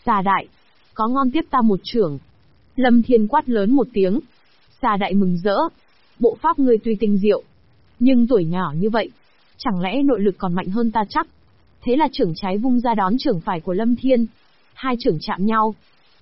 Xà đại, có ngon tiếp ta một chưởng. Lâm Thiên quát lớn một tiếng. Xà đại mừng rỡ. Bộ pháp ngươi tuy tinh diệu, nhưng tuổi nhỏ như vậy, chẳng lẽ nội lực còn mạnh hơn ta chắc? Thế là chưởng trái vung ra đón chưởng phải của Lâm Thiên. Hai chưởng chạm nhau.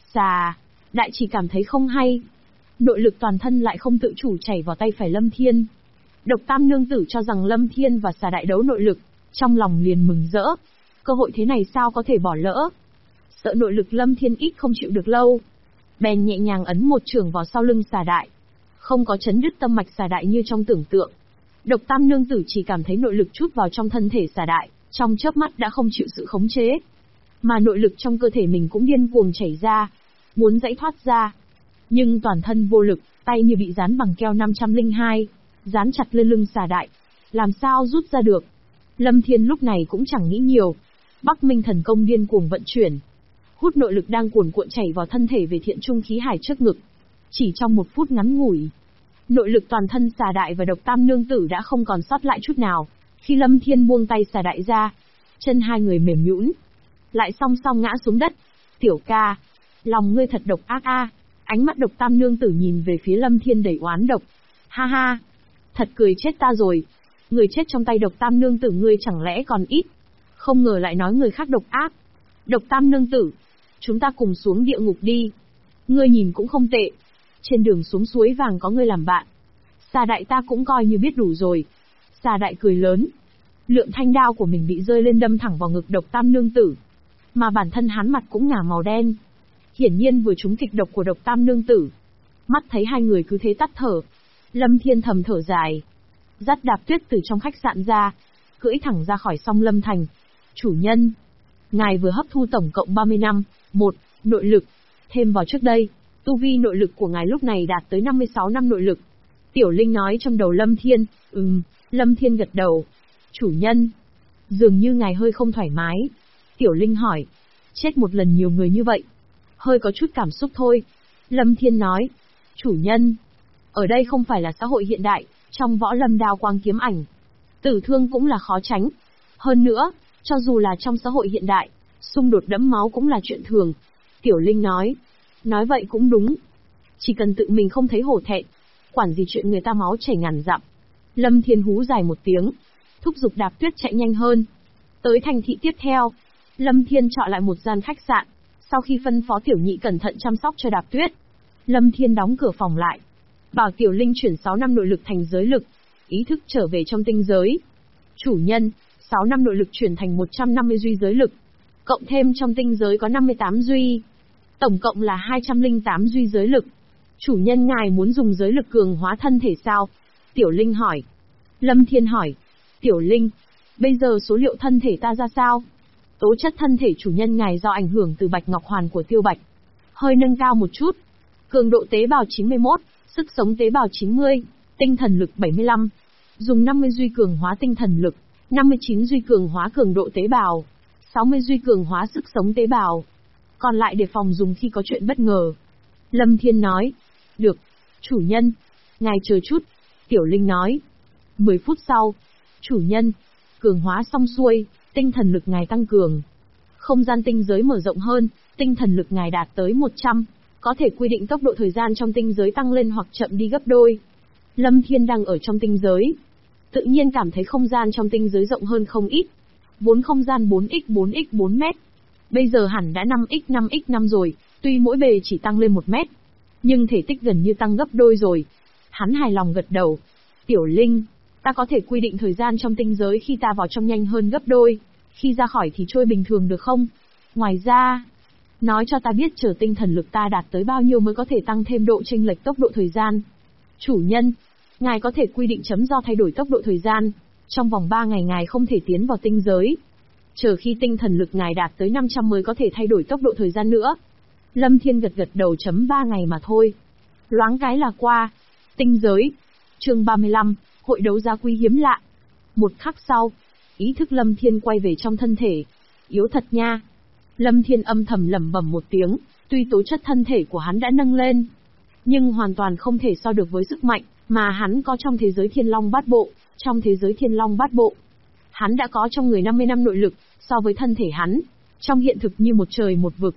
Xà đại chỉ cảm thấy không hay. Nội lực toàn thân lại không tự chủ chảy vào tay phải Lâm Thiên. Độc Tam nương tử cho rằng Lâm Thiên và xà đại đấu nội lực, trong lòng liền mừng rỡ. Cơ hội thế này sao có thể bỏ lỡ? Sợ nội lực Lâm Thiên ít không chịu được lâu, bèn nhẹ nhàng ấn một chưởng vào sau lưng xà đại. Không có chấn đứt tâm mạch xà đại như trong tưởng tượng. Độc Tam nương tử chỉ cảm thấy nội lực chút vào trong thân thể xà đại, trong chớp mắt đã không chịu sự khống chế. Mà nội lực trong cơ thể mình cũng điên cuồng chảy ra, muốn giãy thoát ra. Nhưng toàn thân vô lực, tay như bị dán bằng keo 502, dán chặt lên lưng xà đại. Làm sao rút ra được? Lâm Thiên lúc này cũng chẳng nghĩ nhiều. Bắc Minh thần công điên cuồng vận chuyển. Hút nội lực đang cuồn cuộn chảy vào thân thể về thiện trung khí hải trước ngực. Chỉ trong một phút ngắn ngủi, nội lực toàn thân xà đại và Độc Tam nương tử đã không còn sót lại chút nào. Khi Lâm Thiên buông tay xà đại ra, chân hai người mềm nhũn, lại song song ngã xuống đất. Tiểu ca, lòng ngươi thật độc ác a. Ánh mắt Độc Tam nương tử nhìn về phía Lâm Thiên đầy oán độc. Ha ha, thật cười chết ta rồi. Người chết trong tay Độc Tam nương tử ngươi chẳng lẽ còn ít, không ngờ lại nói người khác độc ác. Độc Tam nương tử, chúng ta cùng xuống địa ngục đi. Ngươi nhìn cũng không tệ. Trên đường xuống suối vàng có ngươi làm bạn. Xà đại ta cũng coi như biết đủ rồi. Xà đại cười lớn. Lượng thanh đao của mình bị rơi lên đâm thẳng vào ngực Độc Tam nương tử. Mà bản thân hắn mặt cũng ngả màu đen. Hiển nhiên vừa trúng kịch độc của Độc Tam nương tử. Mắt thấy hai người cứ thế tắt thở, Lâm Thiên thầm thở dài, dắt Đạp Tuyết từ trong khách sạn ra, cưỡi thẳng ra khỏi Song Lâm thành. Chủ nhân, ngài vừa hấp thu tổng cộng 30 năm, nội lực, thêm vào trước đây, tu vi nội lực của ngài lúc này đạt tới 56 năm nội lực. Tiểu Linh nói trong đầu Lâm Thiên. Lâm Thiên gật đầu. Chủ nhân, dường như ngài hơi không thoải mái. Tiểu Linh hỏi. Chết một lần nhiều người như vậy, hơi có chút cảm xúc thôi. Lâm Thiên nói. Chủ nhân, ở đây không phải là xã hội hiện đại, trong võ lâm đao quang kiếm ảnh, tử thương cũng là khó tránh. Hơn nữa, cho dù là trong xã hội hiện đại, xung đột đẫm máu cũng là chuyện thường. Tiểu Linh nói. Nói vậy cũng đúng. Chỉ cần tự mình không thấy hổ thẹn, quản gì chuyện người ta máu chảy ngàn dặm. Lâm Thiên hú dài một tiếng, thúc giục Đạp Tuyết chạy nhanh hơn. Tới thành thị tiếp theo, Lâm Thiên chọn lại một gian khách sạn. Sau khi phân phó Tiểu Nhị cẩn thận chăm sóc cho Đạp Tuyết, Lâm Thiên đóng cửa phòng lại, bảo Tiểu Linh chuyển 6 năm nội lực thành giới lực, ý thức trở về trong tinh giới. Chủ nhân, 6 năm nội lực chuyển thành 150 duy giới lực, cộng thêm trong tinh giới có 58 duy, tổng cộng là 208 duy giới lực. Chủ nhân ngài muốn dùng giới lực cường hóa thân thể sao? Tiểu Linh hỏi. Lâm Thiên hỏi. Tiểu Linh, bây giờ số liệu thân thể ta ra sao? Tố chất thân thể chủ nhân ngài do ảnh hưởng từ Bạch Ngọc Hoàn của Tiêu Bạch, hơi nâng cao một chút. Cường độ tế bào 91, sức sống tế bào 90, tinh thần lực 75. Dùng 50 duy cường hóa tinh thần lực, 59 duy cường hóa cường độ tế bào, 60 duy cường hóa sức sống tế bào. Còn lại để phòng dùng khi có chuyện bất ngờ. Lâm Thiên nói. Được, chủ nhân. Ngài chờ chút. Tiểu Linh nói. 10 phút sau. Chủ nhân, cường hóa xong xuôi, tinh thần lực ngài tăng cường. Không gian tinh giới mở rộng hơn, tinh thần lực ngài đạt tới 100. Có thể quy định tốc độ thời gian trong tinh giới tăng lên hoặc chậm đi gấp đôi. Lâm Thiên đang ở trong tinh giới, tự nhiên cảm thấy không gian trong tinh giới rộng hơn không ít. Vốn không gian 4x4x4 mét, bây giờ hẳn đã 5x5x5 rồi, tuy mỗi bề chỉ tăng lên 1 mét, nhưng thể tích gần như tăng gấp đôi rồi. Hắn hài lòng gật đầu. Tiểu Linh, ta có thể quy định thời gian trong tinh giới khi ta vào trong nhanh hơn gấp đôi, khi ra khỏi thì trôi bình thường được không? Ngoài ra, nói cho ta biết chờ tinh thần lực ta đạt tới bao nhiêu mới có thể tăng thêm độ chênh lệch tốc độ thời gian. Chủ nhân, ngài có thể quy định chấm do thay đổi tốc độ thời gian. Trong vòng 3 ngày ngài không thể tiến vào tinh giới. Chờ khi tinh thần lực ngài đạt tới 500 mới có thể thay đổi tốc độ thời gian nữa. Lâm Thiên gật gật đầu. 3 ngày mà thôi. Loáng cái là qua. Tinh giới. Chương 35, hội đấu giá quý hiếm lạ. Một khắc sau, ý thức Lâm Thiên quay về trong thân thể. Yếu thật nha. Lâm Thiên âm thầm lẩm bẩm một tiếng, tuy tố chất thân thể của hắn đã nâng lên, nhưng hoàn toàn không thể so được với sức mạnh mà hắn có trong thế giới Thiên Long Bát Bộ. Trong thế giới Thiên Long Bát Bộ, hắn đã có trong người 50 năm nội lực, so với thân thể hắn, trong hiện thực như một trời một vực.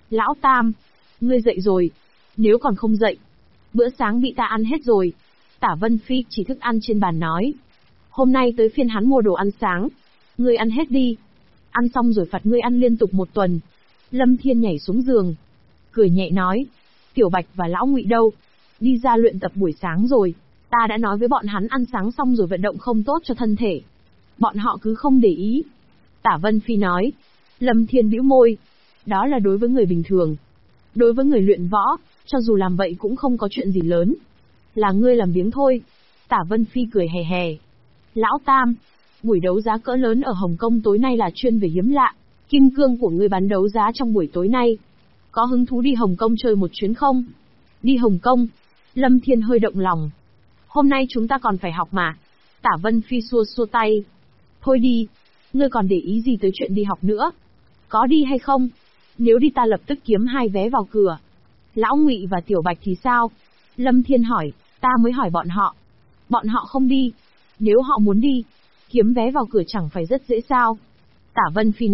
Lão Tam, ngươi dậy rồi. Nếu còn không dậy, bữa sáng bị ta ăn hết rồi. Tả Vân Phi chỉ thức ăn trên bàn nói. Hôm nay tới phiên hắn mua đồ ăn sáng. Ngươi ăn hết đi. Ăn xong rồi phạt ngươi ăn liên tục 1 tuần. Lâm Thiên nhảy xuống giường, cười nhẹ nói. Tiểu Bạch và Lão Ngụy đâu? Đi ra luyện tập buổi sáng rồi. Ta đã nói với bọn hắn ăn sáng xong rồi vận động không tốt cho thân thể. Bọn họ cứ không để ý. Tả Vân Phi nói. Lâm Thiên bĩu môi. Đó là đối với người bình thường. Đối với người luyện võ, cho dù làm vậy cũng không có chuyện gì lớn. Là ngươi làm biếng thôi. Tả Vân Phi cười hề hề. Lão Tam, buổi đấu giá cỡ lớn ở Hồng Kông tối nay là chuyên về hiếm lạ. Kim cương của ngươi bán đấu giá trong buổi tối nay. Có hứng thú đi Hồng Kông chơi một chuyến không? Đi Hồng Kông? Lâm Thiên hơi động lòng. Hôm nay chúng ta còn phải học mà. Tả Vân Phi xua xua tay. Thôi đi, ngươi còn để ý gì tới chuyện đi học nữa? Có đi hay không? Nếu đi ta lập tức kiếm 2 vé vào cửa. Lão Ngụy và Tiểu Bạch thì sao? Lâm Thiên hỏi, ta mới hỏi bọn họ. Bọn họ không đi. Nếu họ muốn đi, kiếm vé vào cửa chẳng phải rất dễ sao? Tả Vân Phi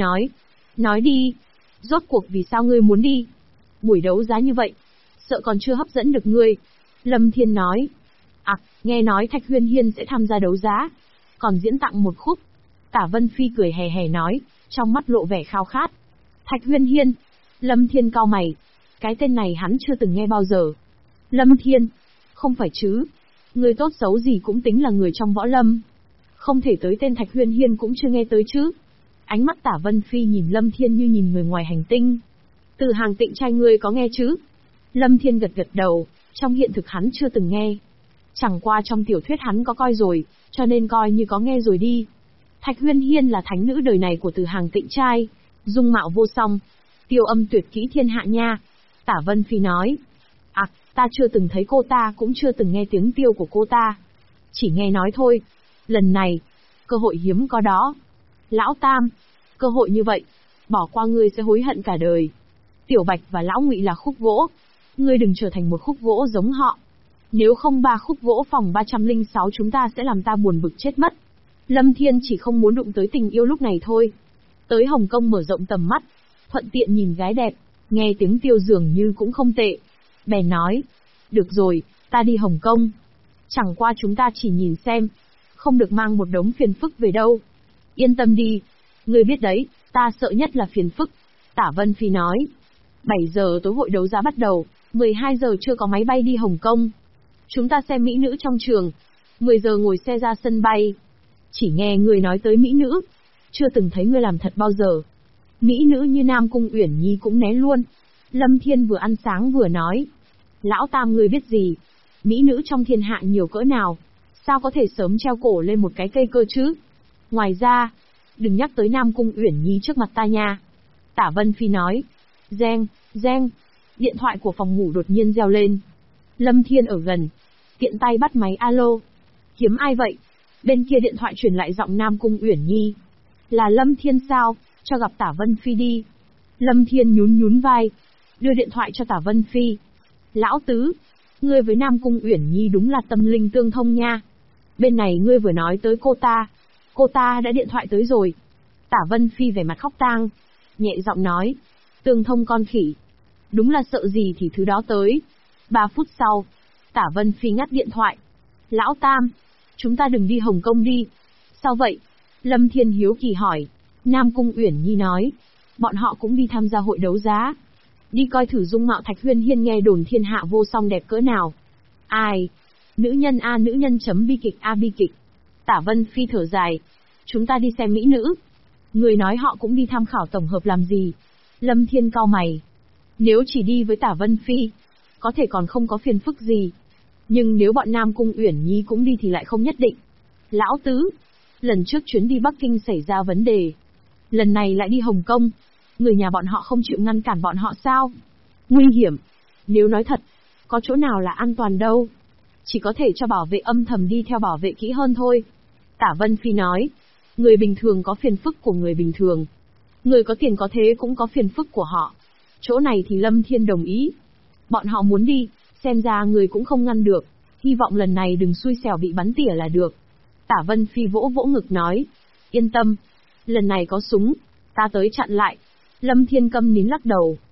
nói đi. Rốt cuộc vì sao ngươi muốn đi? Buổi đấu giá như vậy, sợ còn chưa hấp dẫn được ngươi. Lâm Thiên nói. À, nghe nói Thạch Huyên Hiên sẽ tham gia đấu giá, còn diễn tặng một khúc. Tả Vân Phi cười hề hề nói, trong mắt lộ vẻ khao khát. Thạch Huyên Hiên. Lâm Thiên cau mày. Cái tên này hắn chưa từng nghe bao giờ. Lâm Thiên. Không phải chứ. Người tốt xấu gì cũng tính là người trong võ lâm. Không thể tới tên Thạch Huyên Hiên cũng chưa nghe tới chứ. Ánh mắt Tả Vân Phi nhìn Lâm Thiên như nhìn người ngoài hành tinh. Từ Hàng Tịnh trai ngươi có nghe chứ? Lâm Thiên gật gật đầu, trong hiện thực hắn chưa từng nghe. Chẳng qua trong tiểu thuyết hắn có coi rồi, cho nên coi như có nghe rồi đi. Thạch Huyên Hiên là thánh nữ đời này của Từ Hàng Tịnh trai, dung mạo vô song, tiêu âm tuyệt kỹ thiên hạ nha. Tả Vân Phi nói. À, ta chưa từng thấy cô ta, cũng chưa từng nghe tiếng tiêu của cô ta. Chỉ nghe nói thôi. Lần này, cơ hội hiếm có đó. Lão Tam, cơ hội như vậy, bỏ qua ngươi sẽ hối hận cả đời. Tiểu Bạch và Lão Ngụy là khúc gỗ. Ngươi đừng trở thành một khúc gỗ giống họ. Nếu không 3 khúc gỗ phòng 306 chúng ta sẽ làm ta buồn bực chết mất. Lâm Thiên chỉ không muốn đụng tới tình yêu lúc này thôi. Tới Hồng Kông mở rộng tầm mắt, thuận tiện nhìn gái đẹp, nghe tiếng tiêu dường như cũng không tệ. Bèn nói, được rồi, ta đi Hồng Kông. Chẳng qua chúng ta chỉ nhìn xem, không được mang một đống phiền phức về đâu. Yên tâm đi, ngươi biết đấy, ta sợ nhất là phiền phức. Tả Vân Phi nói. 7 giờ tối hội đấu giá bắt đầu, 12 giờ chưa có máy bay đi Hồng Kông. Chúng ta xem mỹ nữ trong trường, 10 giờ ngồi xe ra sân bay. Chỉ nghe người nói tới mỹ nữ, chưa từng thấy người làm thật bao giờ. Mỹ nữ như Nam Cung Uyển Nhi cũng né luôn. Lâm Thiên vừa ăn sáng vừa nói. Lão Tam ngươi biết gì? Mỹ nữ trong thiên hạ nhiều cỡ nào? Sao có thể sớm treo cổ lên một cái cây cơ chứ? Ngoài ra, đừng nhắc tới Nam Cung Uyển Nhi trước mặt ta nha. Tả Vân Phi nói. Reng, reng. Điện thoại của phòng ngủ đột nhiên reo lên. Lâm Thiên ở gần, tiện tay bắt máy alo. Hiếm ai vậy? Bên kia điện thoại truyền lại giọng Nam Cung Uyển Nhi. Là Lâm Thiên sao? Cho gặp Tả Vân Phi đi. Lâm Thiên nhún vai, đưa điện thoại cho Tả Vân Phi. Lão Tứ, ngươi với Nam Cung Uyển Nhi đúng là tâm linh tương thông nha. Bên này ngươi vừa nói tới cô ta đã điện thoại tới rồi. Tả Vân Phi vẻ mặt khóc tang, nhẹ giọng nói, tương thông con khỉ. Đúng là sợ gì thì thứ đó tới. 3 phút sau, Tả Vân Phi ngắt điện thoại. Lão Tam, chúng ta đừng đi Hồng Kông đi. Sao vậy? Lâm Thiên hiếu kỳ hỏi. Nam Cung Uyển Nhi nói, bọn họ cũng đi tham gia hội đấu giá. Đi coi thử dung mạo Thạch Huyên Hiên nghe đồn thiên hạ vô song đẹp cỡ nào. Ai? Nữ nhân a nữ nhân chấm bi kịch a bi kịch. Tả Vân Phi thở dài. Chúng ta đi xem mỹ nữ. Người nói họ cũng đi tham khảo tổng hợp làm gì? Lâm Thiên cau mày. Nếu chỉ đi với Tả Vân Phi, có thể còn không có phiền phức gì. Nhưng nếu bọn Nam Cung Uyển Nhi cũng đi thì lại không nhất định. Lão Tứ, lần trước chuyến đi Bắc Kinh xảy ra vấn đề. Lần này lại đi Hồng Kông. Người nhà bọn họ không chịu ngăn cản bọn họ sao? Nguy hiểm. Nếu nói thật, có chỗ nào là an toàn đâu. Chỉ có thể cho bảo vệ âm thầm đi theo bảo vệ kỹ hơn thôi. Tả Vân Phi nói. Người bình thường có phiền phức của người bình thường. Người có tiền có thế cũng có phiền phức của họ. Chỗ này thì Lâm Thiên đồng ý. Bọn họ muốn đi, xem ra người cũng không ngăn được. Hy vọng lần này đừng xui xẻo bị bắn tỉa là được. Tả Vân Phi vỗ vỗ ngực nói. Yên tâm. Lần này có súng, ta tới chặn lại. Lâm Thiên câm nín lắc đầu.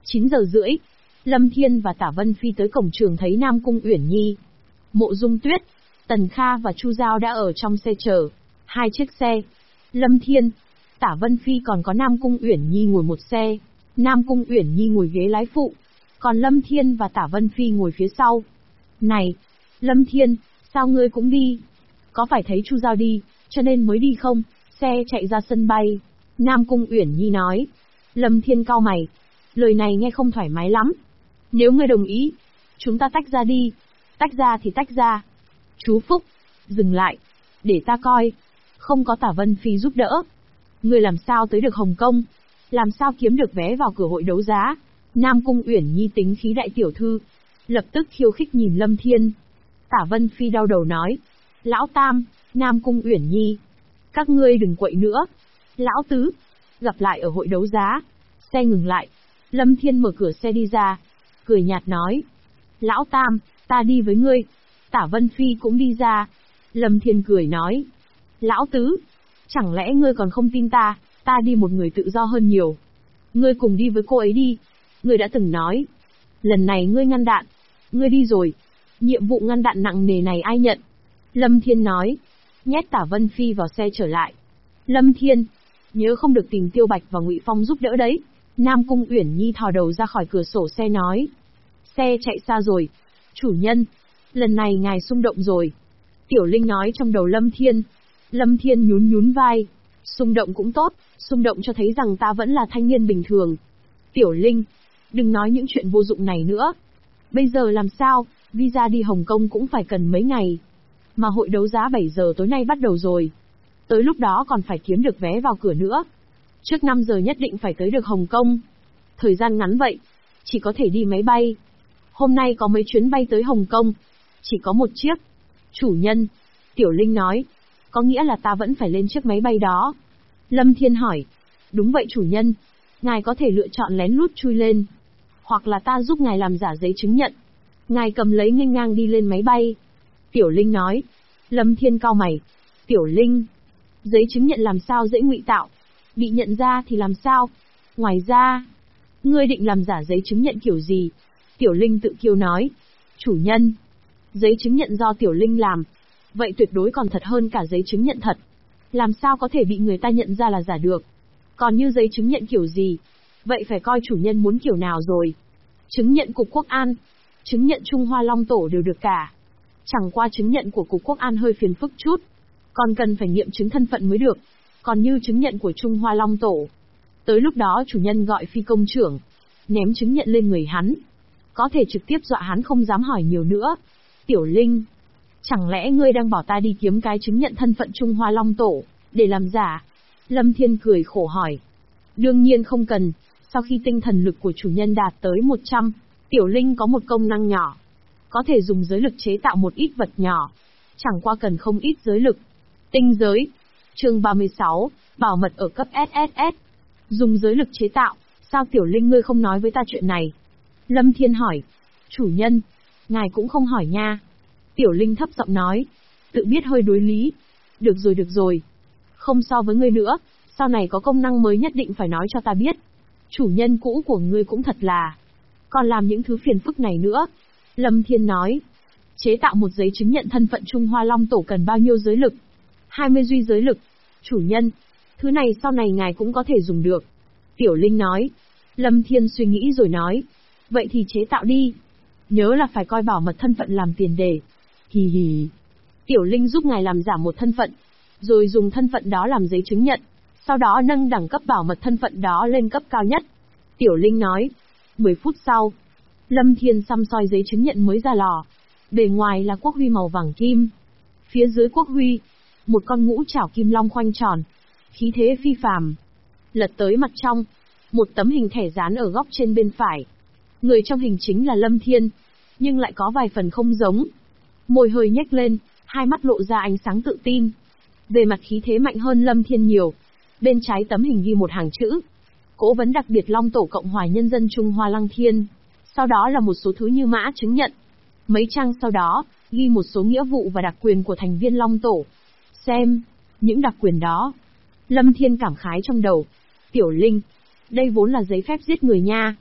9 giờ rưỡi, Lâm Thiên và Tả Vân Phi tới cổng trường thấy Nam Cung Uyển Nhi. Mộ Dung Tuyết, Tần Kha và Chu Giao đã ở trong xe chờ. 2 chiếc xe. Lâm Thiên, Tả Vân Phi còn có Nam Cung Uyển Nhi ngồi một xe. Nam Cung Uyển Nhi ngồi ghế lái phụ. Còn Lâm Thiên và Tả Vân Phi ngồi phía sau. Này, Lâm Thiên, sao ngươi cũng đi? Có phải thấy Chu Giao đi, cho nên mới đi không? Xe chạy ra sân bay. Nam Cung Uyển Nhi nói. Lâm Thiên cau mày. Lời này nghe không thoải mái lắm. Nếu ngươi đồng ý, chúng ta tách ra đi. Tách ra thì tách ra. Chú Phúc, dừng lại. Để ta coi. Không có Tả Vân Phi giúp đỡ. Ngươi làm sao tới được Hồng Kông? Làm sao kiếm được vé vào cửa hội đấu giá? Nam Cung Uyển Nhi tính khí đại tiểu thư. Lập tức khiêu khích nhìn Lâm Thiên. Tả Vân Phi đau đầu nói. Lão Tam, Nam Cung Uyển Nhi. Các ngươi đừng quậy nữa. Lão Tứ, gặp lại ở hội đấu giá. Xe ngừng lại. Lâm Thiên mở cửa xe đi ra. Cười nhạt nói. Lão Tam, ta đi với ngươi. Tả Vân Phi cũng đi ra. Lâm Thiên cười nói. Lão Tứ, chẳng lẽ ngươi còn không tin ta đi một người tự do hơn nhiều. Ngươi cùng đi với cô ấy đi. Ngươi đã từng nói. Lần này ngươi ngăn đạn. Ngươi đi rồi. Nhiệm vụ ngăn đạn nặng nề này ai nhận? Lâm Thiên nói. Nhét Tả Vân Phi vào xe trở lại. Lâm Thiên, nhớ không được tìm Tiêu Bạch và Ngụy Phong giúp đỡ đấy. Nam Cung Uyển Nhi thò đầu ra khỏi cửa sổ xe nói. Xe chạy xa rồi. Chủ nhân, lần này ngài xung động rồi. Tiểu Linh nói trong đầu Lâm Thiên. Lâm Thiên nhún nhún vai. Xung động cũng tốt, xung động cho thấy rằng ta vẫn là thanh niên bình thường. Tiểu Linh, đừng nói những chuyện vô dụng này nữa. Bây giờ làm sao, visa đi Hồng Kông cũng phải cần mấy ngày. Mà hội đấu giá 7 giờ tối nay bắt đầu rồi. Tới lúc đó còn phải kiếm được vé vào cửa nữa. Trước 5 giờ nhất định phải tới được Hồng Kông. Thời gian ngắn vậy, chỉ có thể đi máy bay. Hôm nay có mấy chuyến bay tới Hồng Kông? Chỉ có một chiếc. Chủ nhân, Tiểu Linh nói. Có nghĩa là ta vẫn phải lên chiếc máy bay đó. Lâm Thiên hỏi. Đúng vậy chủ nhân. Ngài có thể lựa chọn lén lút chui lên. Hoặc là ta giúp ngài làm giả giấy chứng nhận. Ngài cầm lấy nghênh ngang đi lên máy bay. Tiểu Linh nói. Lâm Thiên cau mày. Tiểu Linh, giấy chứng nhận làm sao dễ ngụy tạo? Bị nhận ra thì làm sao? Ngoài ra, ngươi định làm giả giấy chứng nhận kiểu gì? Tiểu Linh tự kiêu nói. Chủ nhân, giấy chứng nhận do Tiểu Linh làm. Vậy tuyệt đối còn thật hơn cả giấy chứng nhận thật. Làm sao có thể bị người ta nhận ra là giả được? Còn như giấy chứng nhận kiểu gì? Vậy phải coi chủ nhân muốn kiểu nào rồi. Chứng nhận Cục Quốc An, chứng nhận Trung Hoa Long Tổ đều được cả. Chẳng qua chứng nhận của Cục Quốc An hơi phiền phức chút. Còn cần phải nghiệm chứng thân phận mới được. Còn như chứng nhận của Trung Hoa Long Tổ, tới lúc đó chủ nhân gọi phi công trưởng, ném chứng nhận lên người hắn. Có thể trực tiếp dọa hắn không dám hỏi nhiều nữa. Tiểu Linh, chẳng lẽ ngươi đang bảo ta đi kiếm cái chứng nhận thân phận Trung Hoa Long Tổ, để làm giả? Lâm Thiên cười khổ hỏi. Đương nhiên không cần, sau khi tinh thần lực của chủ nhân đạt tới 100, Tiểu Linh có một công năng nhỏ. Có thể dùng giới lực chế tạo một ít vật nhỏ. Chẳng qua cần không ít giới lực. Tinh giới. Chương 36, bảo mật ở cấp SSS. Dùng giới lực chế tạo, sao Tiểu Linh ngươi không nói với ta chuyện này? Lâm Thiên hỏi. Chủ nhân, ngài cũng không hỏi nha. Tiểu Linh thấp giọng nói. Tự biết hơi đối lý. Được rồi. Không so với ngươi nữa, sau này có công năng mới nhất định phải nói cho ta biết. Chủ nhân cũ của ngươi cũng thật là. Còn làm những thứ phiền phức này nữa. Lâm Thiên nói. Chế tạo một giấy chứng nhận thân phận Trung Hoa Long Tổ cần bao nhiêu giới lực? 20 duy giới lực. Chủ nhân, thứ này sau này ngài cũng có thể dùng được. Tiểu Linh nói. Lâm Thiên suy nghĩ rồi nói. Vậy thì chế tạo đi. Nhớ là phải coi bảo mật thân phận làm tiền đề. Hì hì. Tiểu Linh giúp ngài làm giả một thân phận, rồi dùng thân phận đó làm giấy chứng nhận. Sau đó nâng đẳng cấp bảo mật thân phận đó lên cấp cao nhất. Tiểu Linh nói. 10 phút sau, Lâm Thiên xăm soi giấy chứng nhận mới ra lò. Bề ngoài là quốc huy màu vàng kim. Phía dưới quốc huy, một con ngũ trảo kim long khoanh tròn, khí thế phi phàm. Lật tới mặt trong, một tấm hình thẻ dán ở góc trên bên phải. Người trong hình chính là Lâm Thiên, nhưng lại có vài phần không giống. Môi hơi nhếch lên, hai mắt lộ ra ánh sáng tự tin. Về mặt khí thế mạnh hơn Lâm Thiên nhiều. Bên trái tấm hình ghi một hàng chữ. Cố vấn đặc biệt Long Tổ Cộng hòa Nhân dân Trung Hoa Lăng Thiên. Sau đó là một số thứ như mã chứng nhận. Mấy trang sau đó, ghi một số nghĩa vụ và đặc quyền của thành viên Long Tổ. Xem, những đặc quyền đó. Lâm Thiên cảm khái trong đầu. Tiểu Linh, đây vốn là giấy phép giết người nha.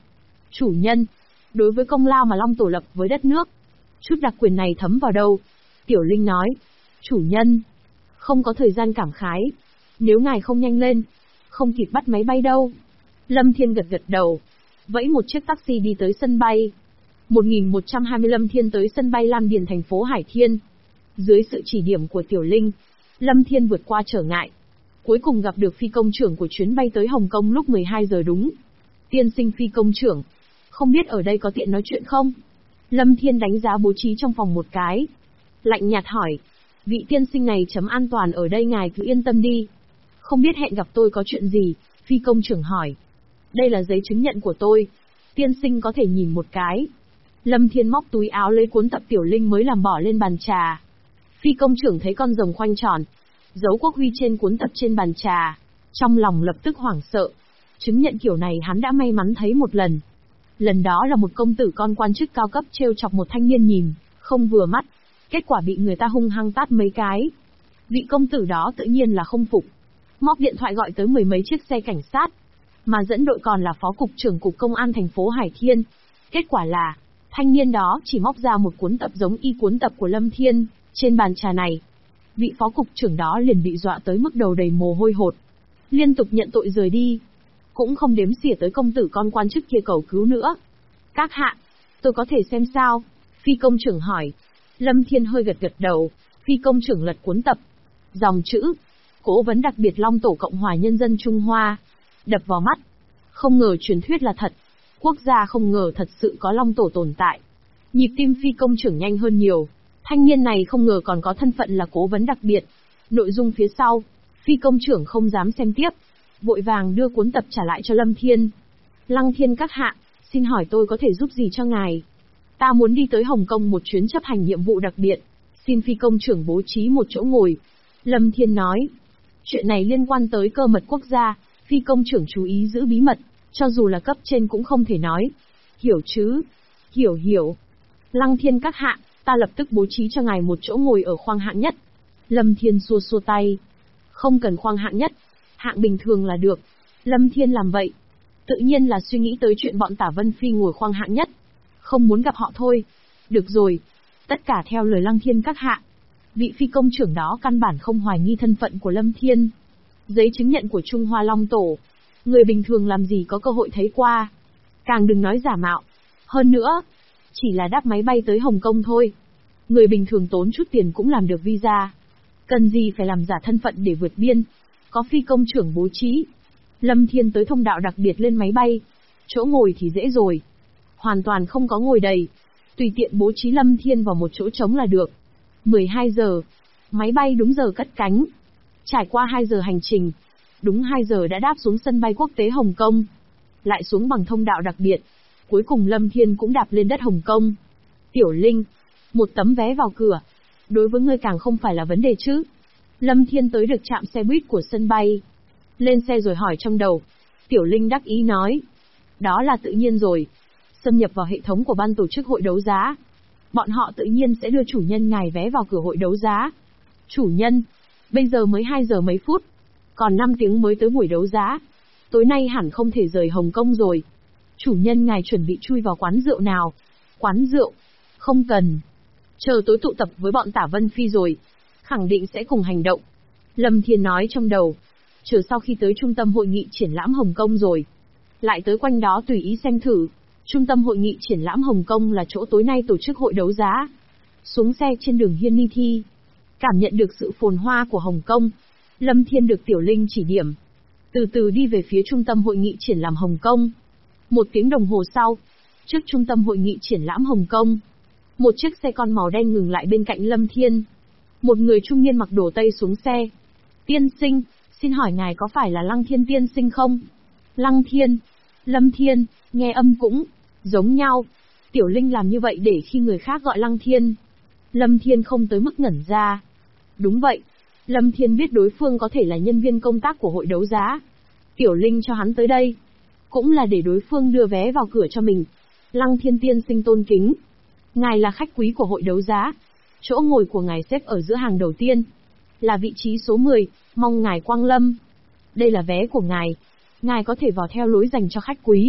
Chủ nhân, đối với công lao mà Long Tổ lập với đất nước, chút đặc quyền này thấm vào đâu? Tiểu Linh nói. Chủ nhân, không có thời gian cảm khái. Nếu ngài không nhanh lên, không kịp bắt máy bay đâu. Lâm Thiên gật gật đầu. Vẫy một chiếc taxi đi tới sân bay. 1120 Lâm Thiên tới sân bay Lam Điền thành phố Hải Thiên. Dưới sự chỉ điểm của Tiểu Linh, Lâm Thiên vượt qua trở ngại. Cuối cùng gặp được phi công trưởng của chuyến bay tới Hồng Kông lúc 12 giờ đúng. Tiên sinh phi công trưởng, không biết ở đây có tiện nói chuyện không? Lâm Thiên đánh giá bố trí trong phòng một cái. Lạnh nhạt hỏi, vị tiên sinh này chấm an toàn ở đây ngài cứ yên tâm đi. Không biết hẹn gặp tôi có chuyện gì? Phi công trưởng hỏi. Đây là giấy chứng nhận của tôi. Tiên sinh có thể nhìn một cái. Lâm Thiên móc túi áo lấy cuốn tập Tiểu Linh mới làm bỏ lên bàn trà. Phi công trưởng thấy con rồng khoanh tròn, dấu quốc huy trên cuốn tập trên bàn trà. Trong lòng lập tức hoảng sợ. Chứng nhận kiểu này hắn đã may mắn thấy một lần. Lần đó là một công tử con quan chức cao cấp trêu chọc một thanh niên nhìn không vừa mắt. Kết quả bị người ta hung hăng tát mấy cái. Vị công tử đó tự nhiên là không phục. Móc điện thoại gọi tới 10 mấy chiếc xe cảnh sát. Mà dẫn đội còn là phó cục trưởng cục công an thành phố Hải Thiên. Kết quả là, thanh niên đó chỉ móc ra một cuốn tập giống y cuốn tập của Lâm Thiên, trên bàn trà này. Vị phó cục trưởng đó liền bị dọa tới mức đầu đầy mồ hôi hột. Liên tục nhận tội rời đi. Cũng không đếm xỉa tới công tử con quan chức kia cầu cứu nữa. Các hạ, tôi có thể xem sao? Phi công trưởng hỏi. Lâm Thiên hơi gật gật đầu. Phi công trưởng lật cuốn tập. Dòng chữ, cố vấn đặc biệt Long Tổ Cộng hòa Nhân dân Trung Hoa. Đập vào mắt. Không ngờ truyền thuyết là thật. Quốc gia không ngờ thật sự có Long Tổ tồn tại. Nhịp tim phi công trưởng nhanh hơn nhiều. Thanh niên này không ngờ còn có thân phận là cố vấn đặc biệt. Nội dung phía sau, phi công trưởng không dám xem tiếp. Vội vàng đưa cuốn tập trả lại cho Lâm Thiên. Lăng Thiên các hạ, xin hỏi tôi có thể giúp gì cho ngài? Ta muốn đi tới Hồng Kông một chuyến chấp hành nhiệm vụ đặc biệt. Xin phi công trưởng bố trí một chỗ ngồi. Lâm Thiên nói. Chuyện này liên quan tới cơ mật quốc gia, phi công trưởng chú ý giữ bí mật, cho dù là cấp trên cũng không thể nói. Hiểu chứ? Hiểu. Lăng Thiên các hạ, ta lập tức bố trí cho ngài một chỗ ngồi ở khoang hạng nhất. Lâm Thiên xua xua tay. Không cần khoang hạng nhất, hạng bình thường là được. Lâm Thiên làm vậy, tự nhiên là suy nghĩ tới chuyện bọn Tả Vân Phi ngồi khoang hạng nhất. Không muốn gặp họ thôi. Được rồi, tất cả theo lời Lăng Thiên các hạ. Vị phi công trưởng đó căn bản không hoài nghi thân phận của Lâm Thiên. Giấy chứng nhận của Trung Hoa Long Tổ, người bình thường làm gì có cơ hội thấy qua. Càng đừng nói giả mạo. Hơn nữa, chỉ là đáp máy bay tới Hồng Kông thôi. Người bình thường tốn chút tiền cũng làm được visa. Cần gì phải làm giả thân phận để vượt biên. Có phi công trưởng bố trí. Lâm Thiên tới thông đạo đặc biệt lên máy bay. Chỗ ngồi thì dễ rồi. Hoàn toàn không có ngồi đầy. Tùy tiện bố trí Lâm Thiên vào một chỗ trống là được. 12 giờ. Máy bay đúng giờ cất cánh. Trải qua 2 giờ hành trình. Đúng 2 giờ đã đáp xuống sân bay quốc tế Hồng Kông. Lại xuống bằng thông đạo đặc biệt. Cuối cùng Lâm Thiên cũng đạp lên đất Hồng Kông. Tiểu Linh. Một tấm vé vào cửa. Đối với ngươi càng không phải là vấn đề chứ. Lâm Thiên tới được trạm xe buýt của sân bay. Lên xe rồi hỏi trong đầu. Tiểu Linh đắc ý nói. Đó là tự nhiên rồi. Xâm nhập vào hệ thống của ban tổ chức hội đấu giá. Bọn họ tự nhiên sẽ đưa chủ nhân ngài vé vào cửa hội đấu giá. Chủ nhân, bây giờ mới 2 giờ mấy phút. Còn 5 tiếng mới tới buổi đấu giá. Tối nay hẳn không thể rời Hồng Kông rồi. Chủ nhân ngài chuẩn bị chui vào quán rượu nào? Quán rượu? Không cần. Chờ tối tụ tập với bọn Tả Vân Phi rồi. Khẳng định sẽ cùng hành động. Lâm Thiên nói trong đầu. Chờ sau khi tới trung tâm hội nghị triển lãm Hồng Kông rồi. Lại tới quanh đó tùy ý xem thử. Trung tâm hội nghị triển lãm Hồng Kông là chỗ tối nay tổ chức hội đấu giá. Xuống xe trên đường Hiên Ni Thi. Cảm nhận được sự phồn hoa của Hồng Kông. Lâm Thiên được Tiểu Linh chỉ điểm. Từ từ đi về phía trung tâm hội nghị triển lãm Hồng Kông. 1 tiếng đồng hồ sau, trước trung tâm hội nghị triển lãm Hồng Kông, một chiếc xe con màu đen ngừng lại bên cạnh Lâm Thiên. Một người trung niên mặc đồ tây xuống xe. Tiên sinh, xin hỏi ngài có phải là Lăng Thiên tiên sinh không? Lăng Thiên, Lâm Thiên, nghe âm cũng giống nhau. Tiểu Linh làm như vậy để khi người khác gọi Lăng Thiên. Lâm Thiên không tới mức ngẩn ra. Đúng vậy, Lâm Thiên biết đối phương có thể là nhân viên công tác của hội đấu giá. Tiểu Linh cho hắn tới đây, cũng là để đối phương đưa vé vào cửa cho mình. Lăng Thiên tiên sinh tôn kính. Ngài là khách quý của hội đấu giá. Chỗ ngồi của ngài xếp ở giữa hàng đầu tiên. Là vị trí số 10, mong ngài quang lâm. Đây là vé của ngài. Ngài có thể vào theo lối dành cho khách quý.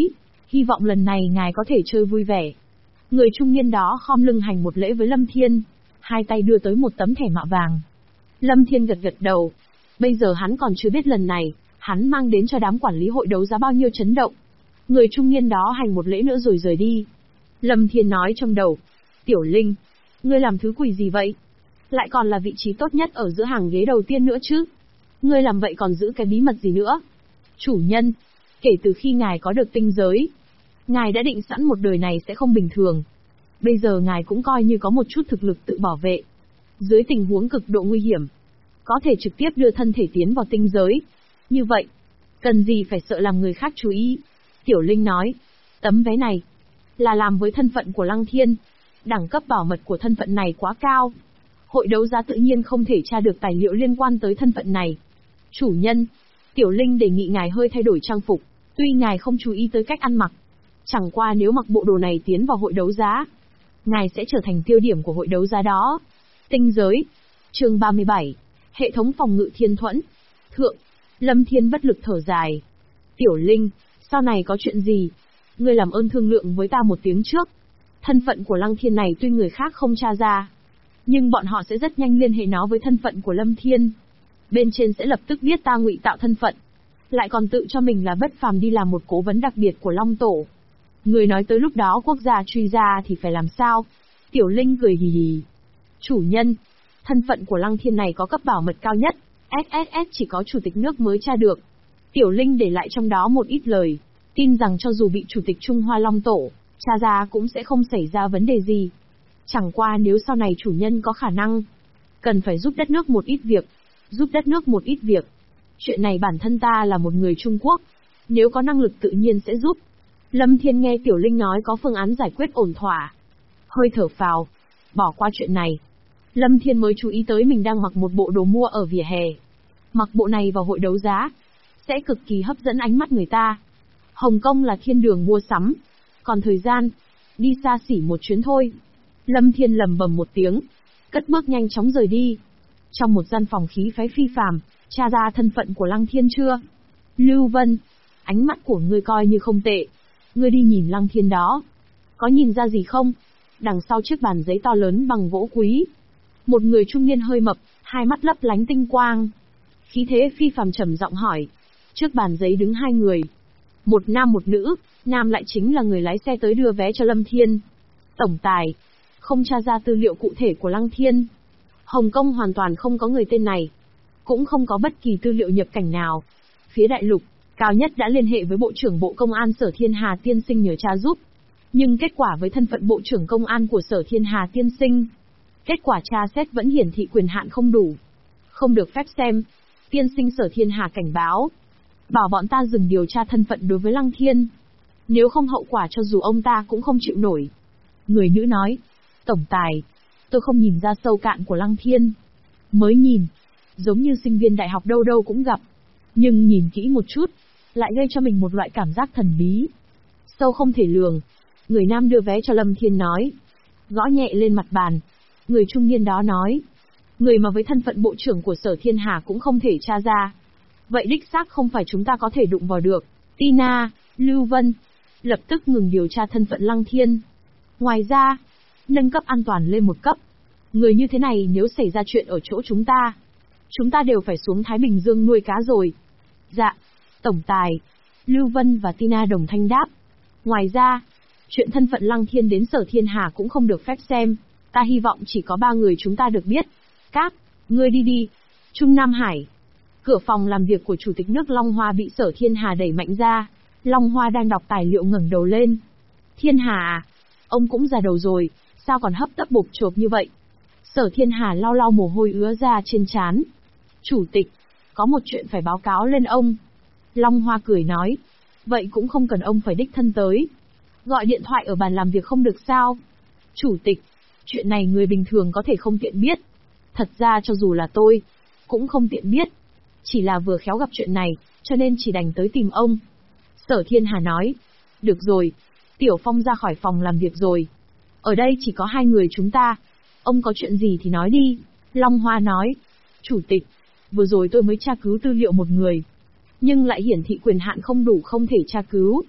Hy vọng lần này ngài có thể chơi vui vẻ. Người trung niên đó khom lưng hành một lễ với Lâm Thiên, hai tay đưa tới một tấm thẻ mạ vàng. Lâm Thiên gật gật đầu. Bây giờ hắn còn chưa biết lần này, hắn mang đến cho đám quản lý hội đấu giá bao nhiêu chấn động. Người trung niên đó hành một lễ nữa rồi rời đi. Lâm Thiên nói trong đầu, Tiểu Linh, ngươi làm thứ quỷ gì vậy? Lại còn là vị trí tốt nhất ở giữa hàng ghế đầu tiên nữa chứ. Ngươi làm vậy còn giữ cái bí mật gì nữa? Chủ nhân, kể từ khi ngài có được tinh giới, ngài đã định sẵn một đời này sẽ không bình thường. Bây giờ ngài cũng coi như có một chút thực lực tự bảo vệ. Dưới tình huống cực độ nguy hiểm, có thể trực tiếp đưa thân thể tiến vào tinh giới. Như vậy, cần gì phải sợ làm người khác chú ý? Tiểu Linh nói, tấm vé này là làm với thân phận của Lăng Thiên. Đẳng cấp bảo mật của thân phận này quá cao. Hội đấu giá tự nhiên không thể tra được tài liệu liên quan tới thân phận này. Chủ nhân, Tiểu Linh đề nghị ngài hơi thay đổi trang phục, tuy ngài không chú ý tới cách ăn mặc. Chẳng qua nếu mặc bộ đồ này tiến vào hội đấu giá, ngài sẽ trở thành tiêu điểm của hội đấu giá đó. Tinh giới. Chương 37. Hệ thống phòng ngự thiên thuẫn. Thượng. Lâm Thiên bất lực thở dài. Tiểu Linh, sau này có chuyện gì? Ngươi làm ơn thương lượng với ta một tiếng trước. Thân phận của Lăng Thiên này tuy người khác không tra ra, nhưng bọn họ sẽ rất nhanh liên hệ nó với thân phận của Lâm Thiên. Bên trên sẽ lập tức biết ta ngụy tạo thân phận, lại còn tự cho mình là bất phàm đi làm một cố vấn đặc biệt của Long Tổ. Người nói tới lúc đó quốc gia truy ra thì phải làm sao? Tiểu Linh cười hì hì. Chủ nhân, thân phận của Lăng Thiên này có cấp bảo mật cao nhất, SSS chỉ có chủ tịch nước mới tra được. Tiểu Linh để lại trong đó một ít lời, tin rằng cho dù bị chủ tịch Trung Hoa Long Tổ tra ra cũng sẽ không xảy ra vấn đề gì. Chẳng qua nếu sau này chủ nhân có khả năng, cần phải giúp đất nước một ít việc. Giúp đất nước một ít việc. Chuyện này bản thân ta là một người Trung Quốc, nếu có năng lực tự nhiên sẽ giúp. Lâm Thiên nghe Tiểu Linh nói có phương án giải quyết ổn thỏa, hơi thở phào, bỏ qua chuyện này. Lâm Thiên mới chú ý tới mình đang mặc một bộ đồ mua ở vỉa hè. Mặc bộ này vào hội đấu giá, sẽ cực kỳ hấp dẫn ánh mắt người ta. Hồng Kông là thiên đường mua sắm, còn thời gian, đi xa xỉ một chuyến thôi. Lâm Thiên lầm bầm một tiếng, cất bước nhanh chóng rời đi. Trong một gian phòng khí phái phi phàm, tra ra thân phận của Lăng Thiên chưa? Lưu Vân, ánh mắt của ngươi coi như không tệ. Ngươi đi nhìn Lăng Thiên đó. Có nhìn ra gì không? Đằng sau chiếc bàn giấy to lớn bằng gỗ quý, một người trung niên hơi mập, hai mắt lấp lánh tinh quang. Khí thế phi phàm trầm giọng hỏi. Trước bàn giấy đứng hai người. Một nam một nữ, nam lại chính là người lái xe tới đưa vé cho Lâm Thiên. Tổng tài, không tra ra tư liệu cụ thể của Lăng Thiên. Hồng Kông hoàn toàn không có người tên này, cũng không có bất kỳ tư liệu nhập cảnh nào. Phía đại lục, cao nhất đã liên hệ với Bộ trưởng Bộ Công an Sở Thiên Hà tiên sinh nhờ tra giúp. Nhưng kết quả với thân phận Bộ trưởng Công an của Sở Thiên Hà tiên sinh, kết quả tra xét vẫn hiển thị quyền hạn không đủ, không được phép xem. Tiên sinh Sở Thiên Hà cảnh báo, bảo bọn ta dừng điều tra thân phận đối với Lăng Thiên. Nếu không hậu quả cho dù ông ta cũng không chịu nổi. Người nữ nói, tổng tài, tôi không nhìn ra sâu cạn của Lăng Thiên. Mới nhìn, giống như sinh viên đại học đâu đâu cũng gặp. Nhưng nhìn kỹ một chút, lại gây cho mình một loại cảm giác thần bí, sâu không thể lường. Người nam đưa vé cho Lâm Thiên nói, gõ nhẹ lên mặt bàn. Người trung niên đó nói, người mà với thân phận bộ trưởng của Sở Thiên Hà cũng không thể tra ra. Vậy đích xác không phải chúng ta có thể đụng vào được. Tina, Lưu Vân, lập tức ngừng điều tra thân phận Lăng Thiên. Ngoài ra, nâng cấp an toàn lên một cấp. Người như thế này nếu xảy ra chuyện ở chỗ chúng ta đều phải xuống Thái Bình Dương nuôi cá rồi. Dạ, tổng tài. Lưu Vân và Tina đồng thanh đáp. Ngoài ra, chuyện thân phận Lăng Thiên đến Sở Thiên Hà cũng không được phép xem. Ta hy vọng chỉ có 3 người chúng ta được biết. Các, ngươi đi đi. Trung Nam Hải. Cửa phòng làm việc của Chủ tịch nước Long Hoa bị Sở Thiên Hà đẩy mạnh ra. Long Hoa đang đọc tài liệu ngẩng đầu lên. Thiên Hà à? Ông cũng già đầu rồi, sao còn hấp tấp bộp chộp như vậy? Sở Thiên Hà lau lau mồ hôi ứa ra trên trán. Chủ tịch, có một chuyện phải báo cáo lên ông. Long Hoa cười nói. Vậy cũng không cần ông phải đích thân tới. Gọi điện thoại ở bàn làm việc không được sao? Chủ tịch, chuyện này người bình thường có thể không tiện biết. Thật ra cho dù là tôi, cũng không tiện biết. Chỉ là vừa khéo gặp chuyện này, cho nên chỉ đành tới tìm ông. Sở Thiên Hà nói. Được rồi, Tiểu Phong ra khỏi phòng làm việc rồi. Ở đây chỉ có 2 người chúng ta. Ông có chuyện gì thì nói đi. Long Hoa nói. Chủ tịch, vừa rồi tôi mới tra cứu tư liệu một người, nhưng lại hiển thị quyền hạn không đủ không thể tra cứu.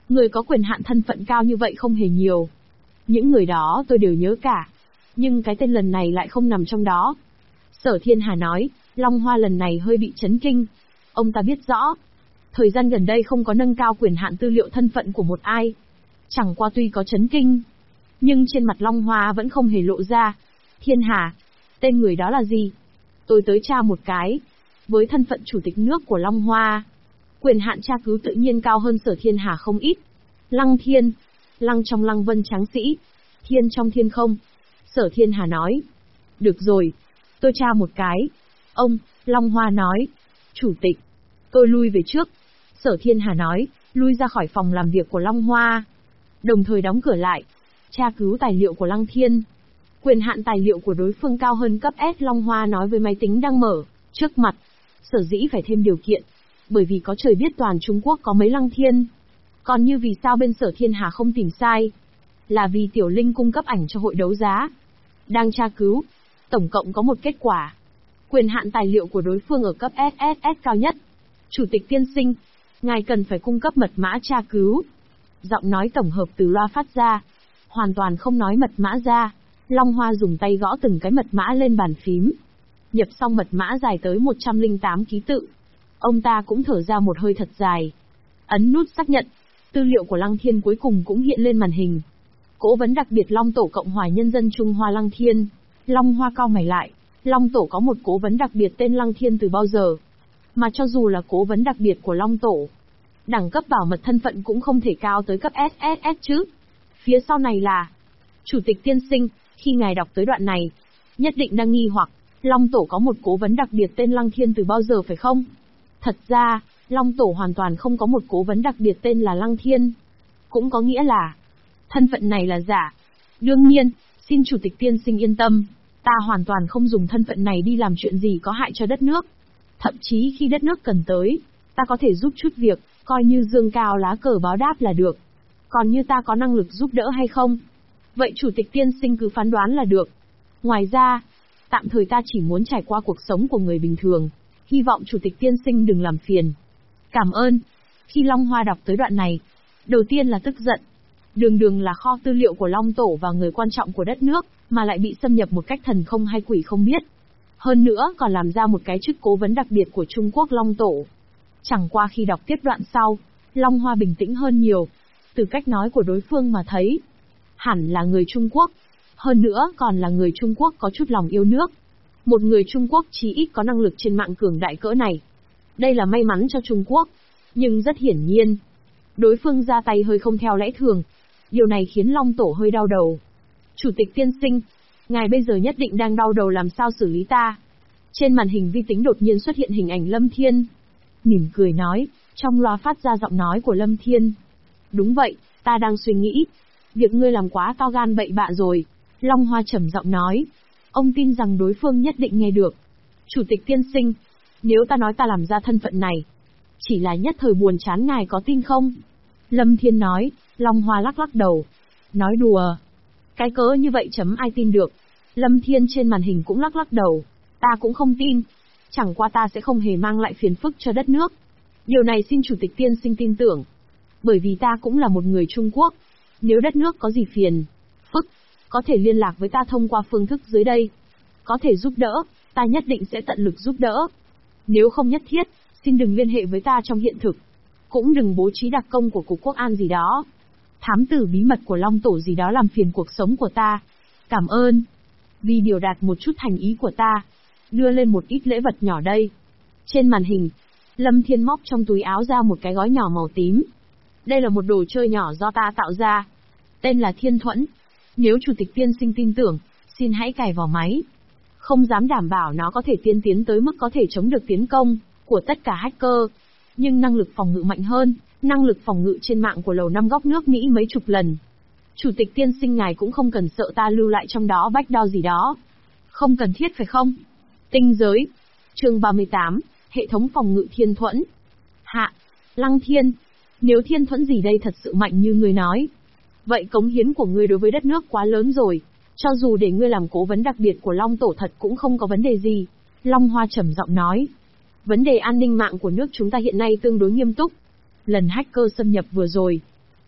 Người có quyền hạn thân phận cao như vậy không hề nhiều. Những người đó tôi đều nhớ cả. Nhưng cái tên lần này lại không nằm trong đó. Sở Thiên Hà nói, Long Hoa lần này hơi bị chấn kinh. Ông ta biết rõ, thời gian gần đây không có nâng cao quyền hạn tư liệu thân phận của một ai. Chẳng qua tuy có chấn kinh, nhưng trên mặt Long Hoa vẫn không hề lộ ra. Thiên Hà, tên người đó là gì? Tôi tới tra một cái. Với thân phận chủ tịch nước của Long Hoa, quyền hạn tra cứu tự nhiên cao hơn Sở Thiên Hà không ít. Lăng Thiên, lăng trong lăng vân tráng sĩ, thiên trong thiên không. Sở Thiên Hà nói. Được rồi, tôi tra một cái. Ông, Long Hoa nói. Chủ tịch, tôi lui về trước. Sở Thiên Hà nói, lui ra khỏi phòng làm việc của Long Hoa. Đồng thời đóng cửa lại. Tra cứu tài liệu của Lăng Thiên. Quyền hạn tài liệu của đối phương cao hơn cấp S. Long Hoa nói với máy tính đang mở trước mặt. Sở dĩ phải thêm điều kiện. Bởi vì có trời biết toàn Trung Quốc có mấy Lăng Thiên. Còn như vì sao bên Sở Thiên Hà không tìm sai? Là vì Tiểu Linh cung cấp ảnh cho hội đấu giá. Đang tra cứu. Tổng cộng có một kết quả. Quyền hạn tài liệu của đối phương ở cấp SSS cao nhất. Chủ tịch tiên sinh, ngài cần phải cung cấp mật mã tra cứu. Giọng nói tổng hợp từ loa phát ra. Hoàn toàn không nói mật mã ra. Long Hoa dùng tay gõ từng cái mật mã lên bàn phím. Nhập xong mật mã dài tới 108 ký tự. Ông ta cũng thở ra một hơi thật dài. Ấn nút xác nhận. Tư liệu của Lăng Thiên cuối cùng cũng hiện lên màn hình. Cố vấn đặc biệt Long Tổ Cộng hòa Nhân dân Trung Hoa Lăng Thiên. Long Hoa cau mày lại. Long Tổ có một cố vấn đặc biệt tên Lăng Thiên từ bao giờ? Mà cho dù là cố vấn đặc biệt của Long Tổ, đẳng cấp bảo mật thân phận cũng không thể cao tới cấp SSS chứ. Phía sau này là Chủ tịch tiên sinh, khi ngài đọc tới đoạn này, nhất định đang nghi hoặc, Long Tổ có một cố vấn đặc biệt tên Lăng Thiên từ bao giờ phải không? Thật ra, Long Tổ hoàn toàn không có một cố vấn đặc biệt tên là Lăng Thiên. Cũng có nghĩa là, thân phận này là giả. Đương nhiên, xin Chủ tịch tiên sinh yên tâm, ta hoàn toàn không dùng thân phận này đi làm chuyện gì có hại cho đất nước. Thậm chí khi đất nước cần tới, ta có thể giúp chút việc, coi như dương cao lá cờ báo đáp là được. Còn như ta có năng lực giúp đỡ hay không? Vậy Chủ tịch tiên sinh cứ phán đoán là được. Ngoài ra, tạm thời ta chỉ muốn trải qua cuộc sống của người bình thường. Hy vọng Chủ tịch tiên sinh đừng làm phiền. Cảm ơn. Khi Long Hoa đọc tới đoạn này, đầu tiên là tức giận. Đường đường là kho tư liệu của Long Tổ và người quan trọng của đất nước, mà lại bị xâm nhập một cách thần không hay quỷ không biết. Hơn nữa còn làm ra một cái chức cố vấn đặc biệt của Trung Quốc Long Tổ. Chẳng qua khi đọc tiếp đoạn sau, Long Hoa bình tĩnh hơn nhiều. Từ cách nói của đối phương mà thấy, hẳn là người Trung Quốc. Hơn nữa còn là người Trung Quốc có chút lòng yêu nước. Một người Trung Quốc chí ít có năng lực trên mạng cường đại cỡ này. Đây là may mắn cho Trung Quốc. Nhưng rất hiển nhiên, đối phương ra tay hơi không theo lẽ thường. Điều này khiến Long Tổ hơi đau đầu. Chủ tịch tiên sinh, ngài bây giờ nhất định đang đau đầu làm sao xử lý ta. Trên màn hình vi tính đột nhiên xuất hiện hình ảnh Lâm Thiên. Mỉm cười nói, trong loa phát ra giọng nói của Lâm Thiên. Đúng vậy, ta đang suy nghĩ. Việc ngươi làm quá to gan bậy bạ rồi. Long Hoa trầm giọng nói. Ông tin rằng đối phương nhất định nghe được. Chủ tịch tiên sinh, nếu ta nói ta làm ra thân phận này, chỉ là nhất thời buồn chán ngài có tin không? Lâm Thiên nói. Long Hoa lắc lắc đầu. Nói đùa. Cái cớ như vậy chấm ai tin được. Lâm Thiên trên màn hình cũng lắc lắc đầu. Ta cũng không tin. Chẳng qua ta sẽ không hề mang lại phiền phức cho đất nước. Điều này xin Chủ tịch tiên sinh tin tưởng. Bởi vì ta cũng là một người Trung Quốc. Nếu đất nước có gì phiền phức, có thể liên lạc với ta thông qua phương thức dưới đây. Có thể giúp đỡ, ta nhất định sẽ tận lực giúp đỡ. Nếu không nhất thiết, xin đừng liên hệ với ta trong hiện thực. Cũng đừng bố trí đặc công của Cục Quốc an gì đó. Thám tử bí mật của Long Tổ gì đó làm phiền cuộc sống của ta. Cảm ơn. Vì biểu đạt một chút thành ý của ta, đưa lên một ít lễ vật nhỏ đây. Trên màn hình, Lâm Thiên móc trong túi áo ra một cái gói nhỏ màu tím. Đây là một đồ chơi nhỏ do ta tạo ra. Tên là Thiên Thuẫn. Nếu Chủ tịch tiên sinh tin tưởng, xin hãy cài vào máy. Không dám đảm bảo nó có thể tiên tiến tới mức có thể chống được tiến công của tất cả hacker. Nhưng năng lực phòng ngự mạnh hơn, năng lực phòng ngự trên mạng của Lầu Năm Góc nước Mỹ mấy chục lần. Chủ tịch tiên sinh ngài cũng không cần sợ ta lưu lại trong đó bách đo gì đó. Không cần thiết phải không? Tinh giới. Chương 38, hệ thống phòng ngự Thiên Thuẫn. Hạ, Lăng Thiên. Nếu Thiên Thuẫn gì đây thật sự mạnh như ngươi nói, vậy cống hiến của ngươi đối với đất nước quá lớn rồi. Cho dù để ngươi làm cố vấn đặc biệt của Long Tổ thật cũng không có vấn đề gì. Long Hoa trầm giọng nói. Vấn đề an ninh mạng của nước chúng ta hiện nay tương đối nghiêm túc. Lần hacker xâm nhập vừa rồi,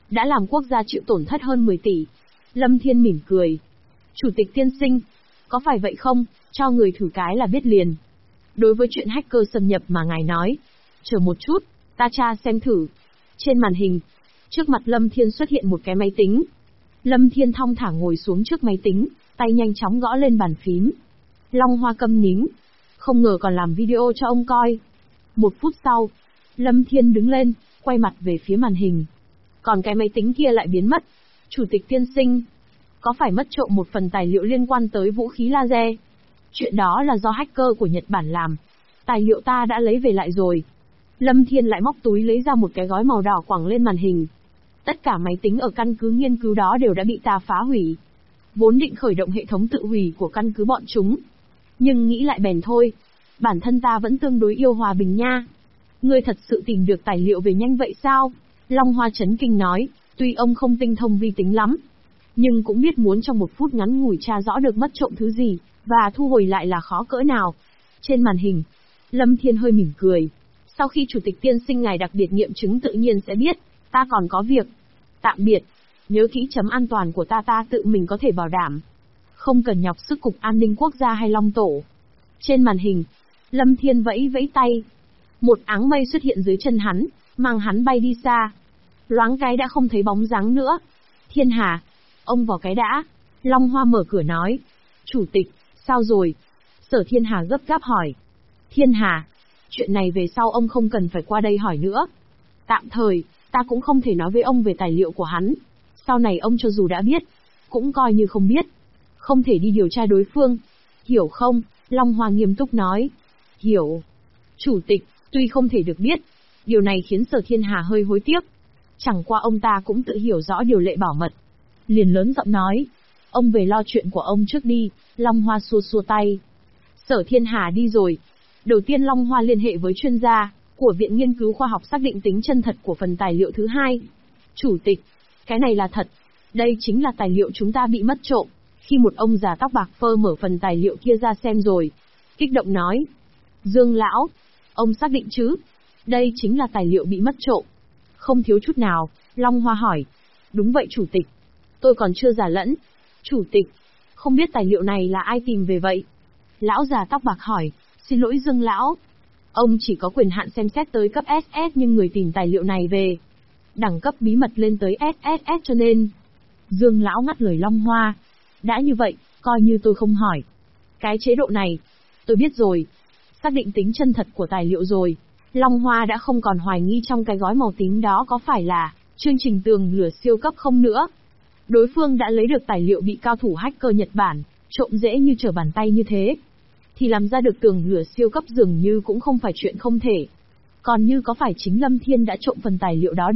đã làm quốc gia chịu tổn thất hơn 10 tỷ. Lâm Thiên mỉm cười. Chủ tịch tiên sinh, có phải vậy không, cho người thử cái là biết liền. Đối với chuyện hacker xâm nhập mà ngài nói, chờ một chút, ta tra xem thử. Trên màn hình, trước mặt Lâm Thiên xuất hiện một cái máy tính. Lâm Thiên thong thả ngồi xuống trước máy tính, tay nhanh chóng gõ lên bàn phím. Long Hoa câm nín. Không ngờ còn làm video cho ông coi. 1 phút sau, Lâm Thiên đứng lên, quay mặt về phía màn hình. Còn cái máy tính kia lại biến mất. Chủ tịch tiên sinh, có phải mất trộm một phần tài liệu liên quan tới vũ khí laser? Chuyện đó là do hacker của Nhật Bản làm. Tài liệu ta đã lấy về lại rồi. Lâm Thiên lại móc túi lấy ra một cái gói màu đỏ quẳng lên màn hình. Tất cả máy tính ở căn cứ nghiên cứu đó đều đã bị ta phá hủy. Vốn định khởi động hệ thống tự hủy của căn cứ bọn chúng. Nhưng nghĩ lại bèn thôi. Bản thân ta vẫn tương đối yêu hòa bình nha. Ngươi thật sự tìm được tài liệu về nhanh vậy sao? Long Hoa chấn kinh nói, tuy ông không tinh thông vi tính lắm, nhưng cũng biết muốn trong 1 phút ngắn ngủi tra rõ được mất trộm thứ gì, và thu hồi lại là khó cỡ nào. Trên màn hình, Lâm Thiên hơi mỉm cười. Sau khi chủ tịch tiên sinh ngài đặc biệt nghiệm chứng tự nhiên sẽ biết, ta còn có việc. Tạm biệt, nhớ kỹ chấm an toàn của ta tự mình có thể bảo đảm. Không cần nhọc sức cục an ninh quốc gia hay Long Tổ. Trên màn hình, Lâm Thiên vẫy vẫy tay. Một áng mây xuất hiện dưới chân hắn, mang hắn bay đi xa. Loáng cái đã không thấy bóng dáng nữa. Thiên Hà, ông vào cái đã. Long Hoa mở cửa nói. Chủ tịch, sao rồi? Sở Thiên Hà gấp gáp hỏi. Thiên Hà, chuyện này về sau ông không cần phải qua đây hỏi nữa. Tạm thời, ta cũng không thể nói với ông về tài liệu của hắn. Sau này ông cho dù đã biết, cũng coi như không biết. Không thể đi điều tra đối phương. Hiểu không? Long Hoa nghiêm túc nói. Hiểu. Chủ tịch, tuy không thể được biết, điều này khiến Sở Thiên Hà hơi hối tiếc. Chẳng qua ông ta cũng tự hiểu rõ điều lệ bảo mật. Liền lớn giọng nói. Ông về lo chuyện của ông trước đi. Long Hoa xua xua tay. Sở Thiên Hà đi rồi. Đầu tiên Long Hoa liên hệ với chuyên gia của Viện Nghiên cứu Khoa học xác định tính chân thật của phần tài liệu thứ 2. Chủ tịch, cái này là thật. Đây chính là tài liệu chúng ta bị mất trộm. Khi một ông già tóc bạc phơ mở phần tài liệu kia ra xem rồi, kích động nói. Dương lão, ông xác định chứ? Đây chính là tài liệu bị mất trộm. Không thiếu chút nào, Long Hoa hỏi. Đúng vậy chủ tịch. Tôi còn chưa giả lẫn. Chủ tịch, không biết tài liệu này là ai tìm về vậy? Lão già tóc bạc hỏi. Xin lỗi Dương lão. Ông chỉ có quyền hạn xem xét tới cấp SS nhưng người tìm tài liệu này về đẳng cấp bí mật lên tới SSS cho nên. Dương lão ngắt lời Long Hoa. Đã như vậy, coi như tôi không hỏi. Cái chế độ này, tôi biết rồi. Xác định tính chân thật của tài liệu rồi. Long Hoa đã không còn hoài nghi trong cái gói màu tím đó có phải là chương trình tường lửa siêu cấp không nữa. Đối phương đã lấy được tài liệu bị cao thủ hacker Nhật Bản trộm dễ như trở bàn tay như thế, thì làm ra được tường lửa siêu cấp dường như cũng không phải chuyện không thể. Còn như có phải chính Lâm Thiên đã trộm phần tài liệu đó đi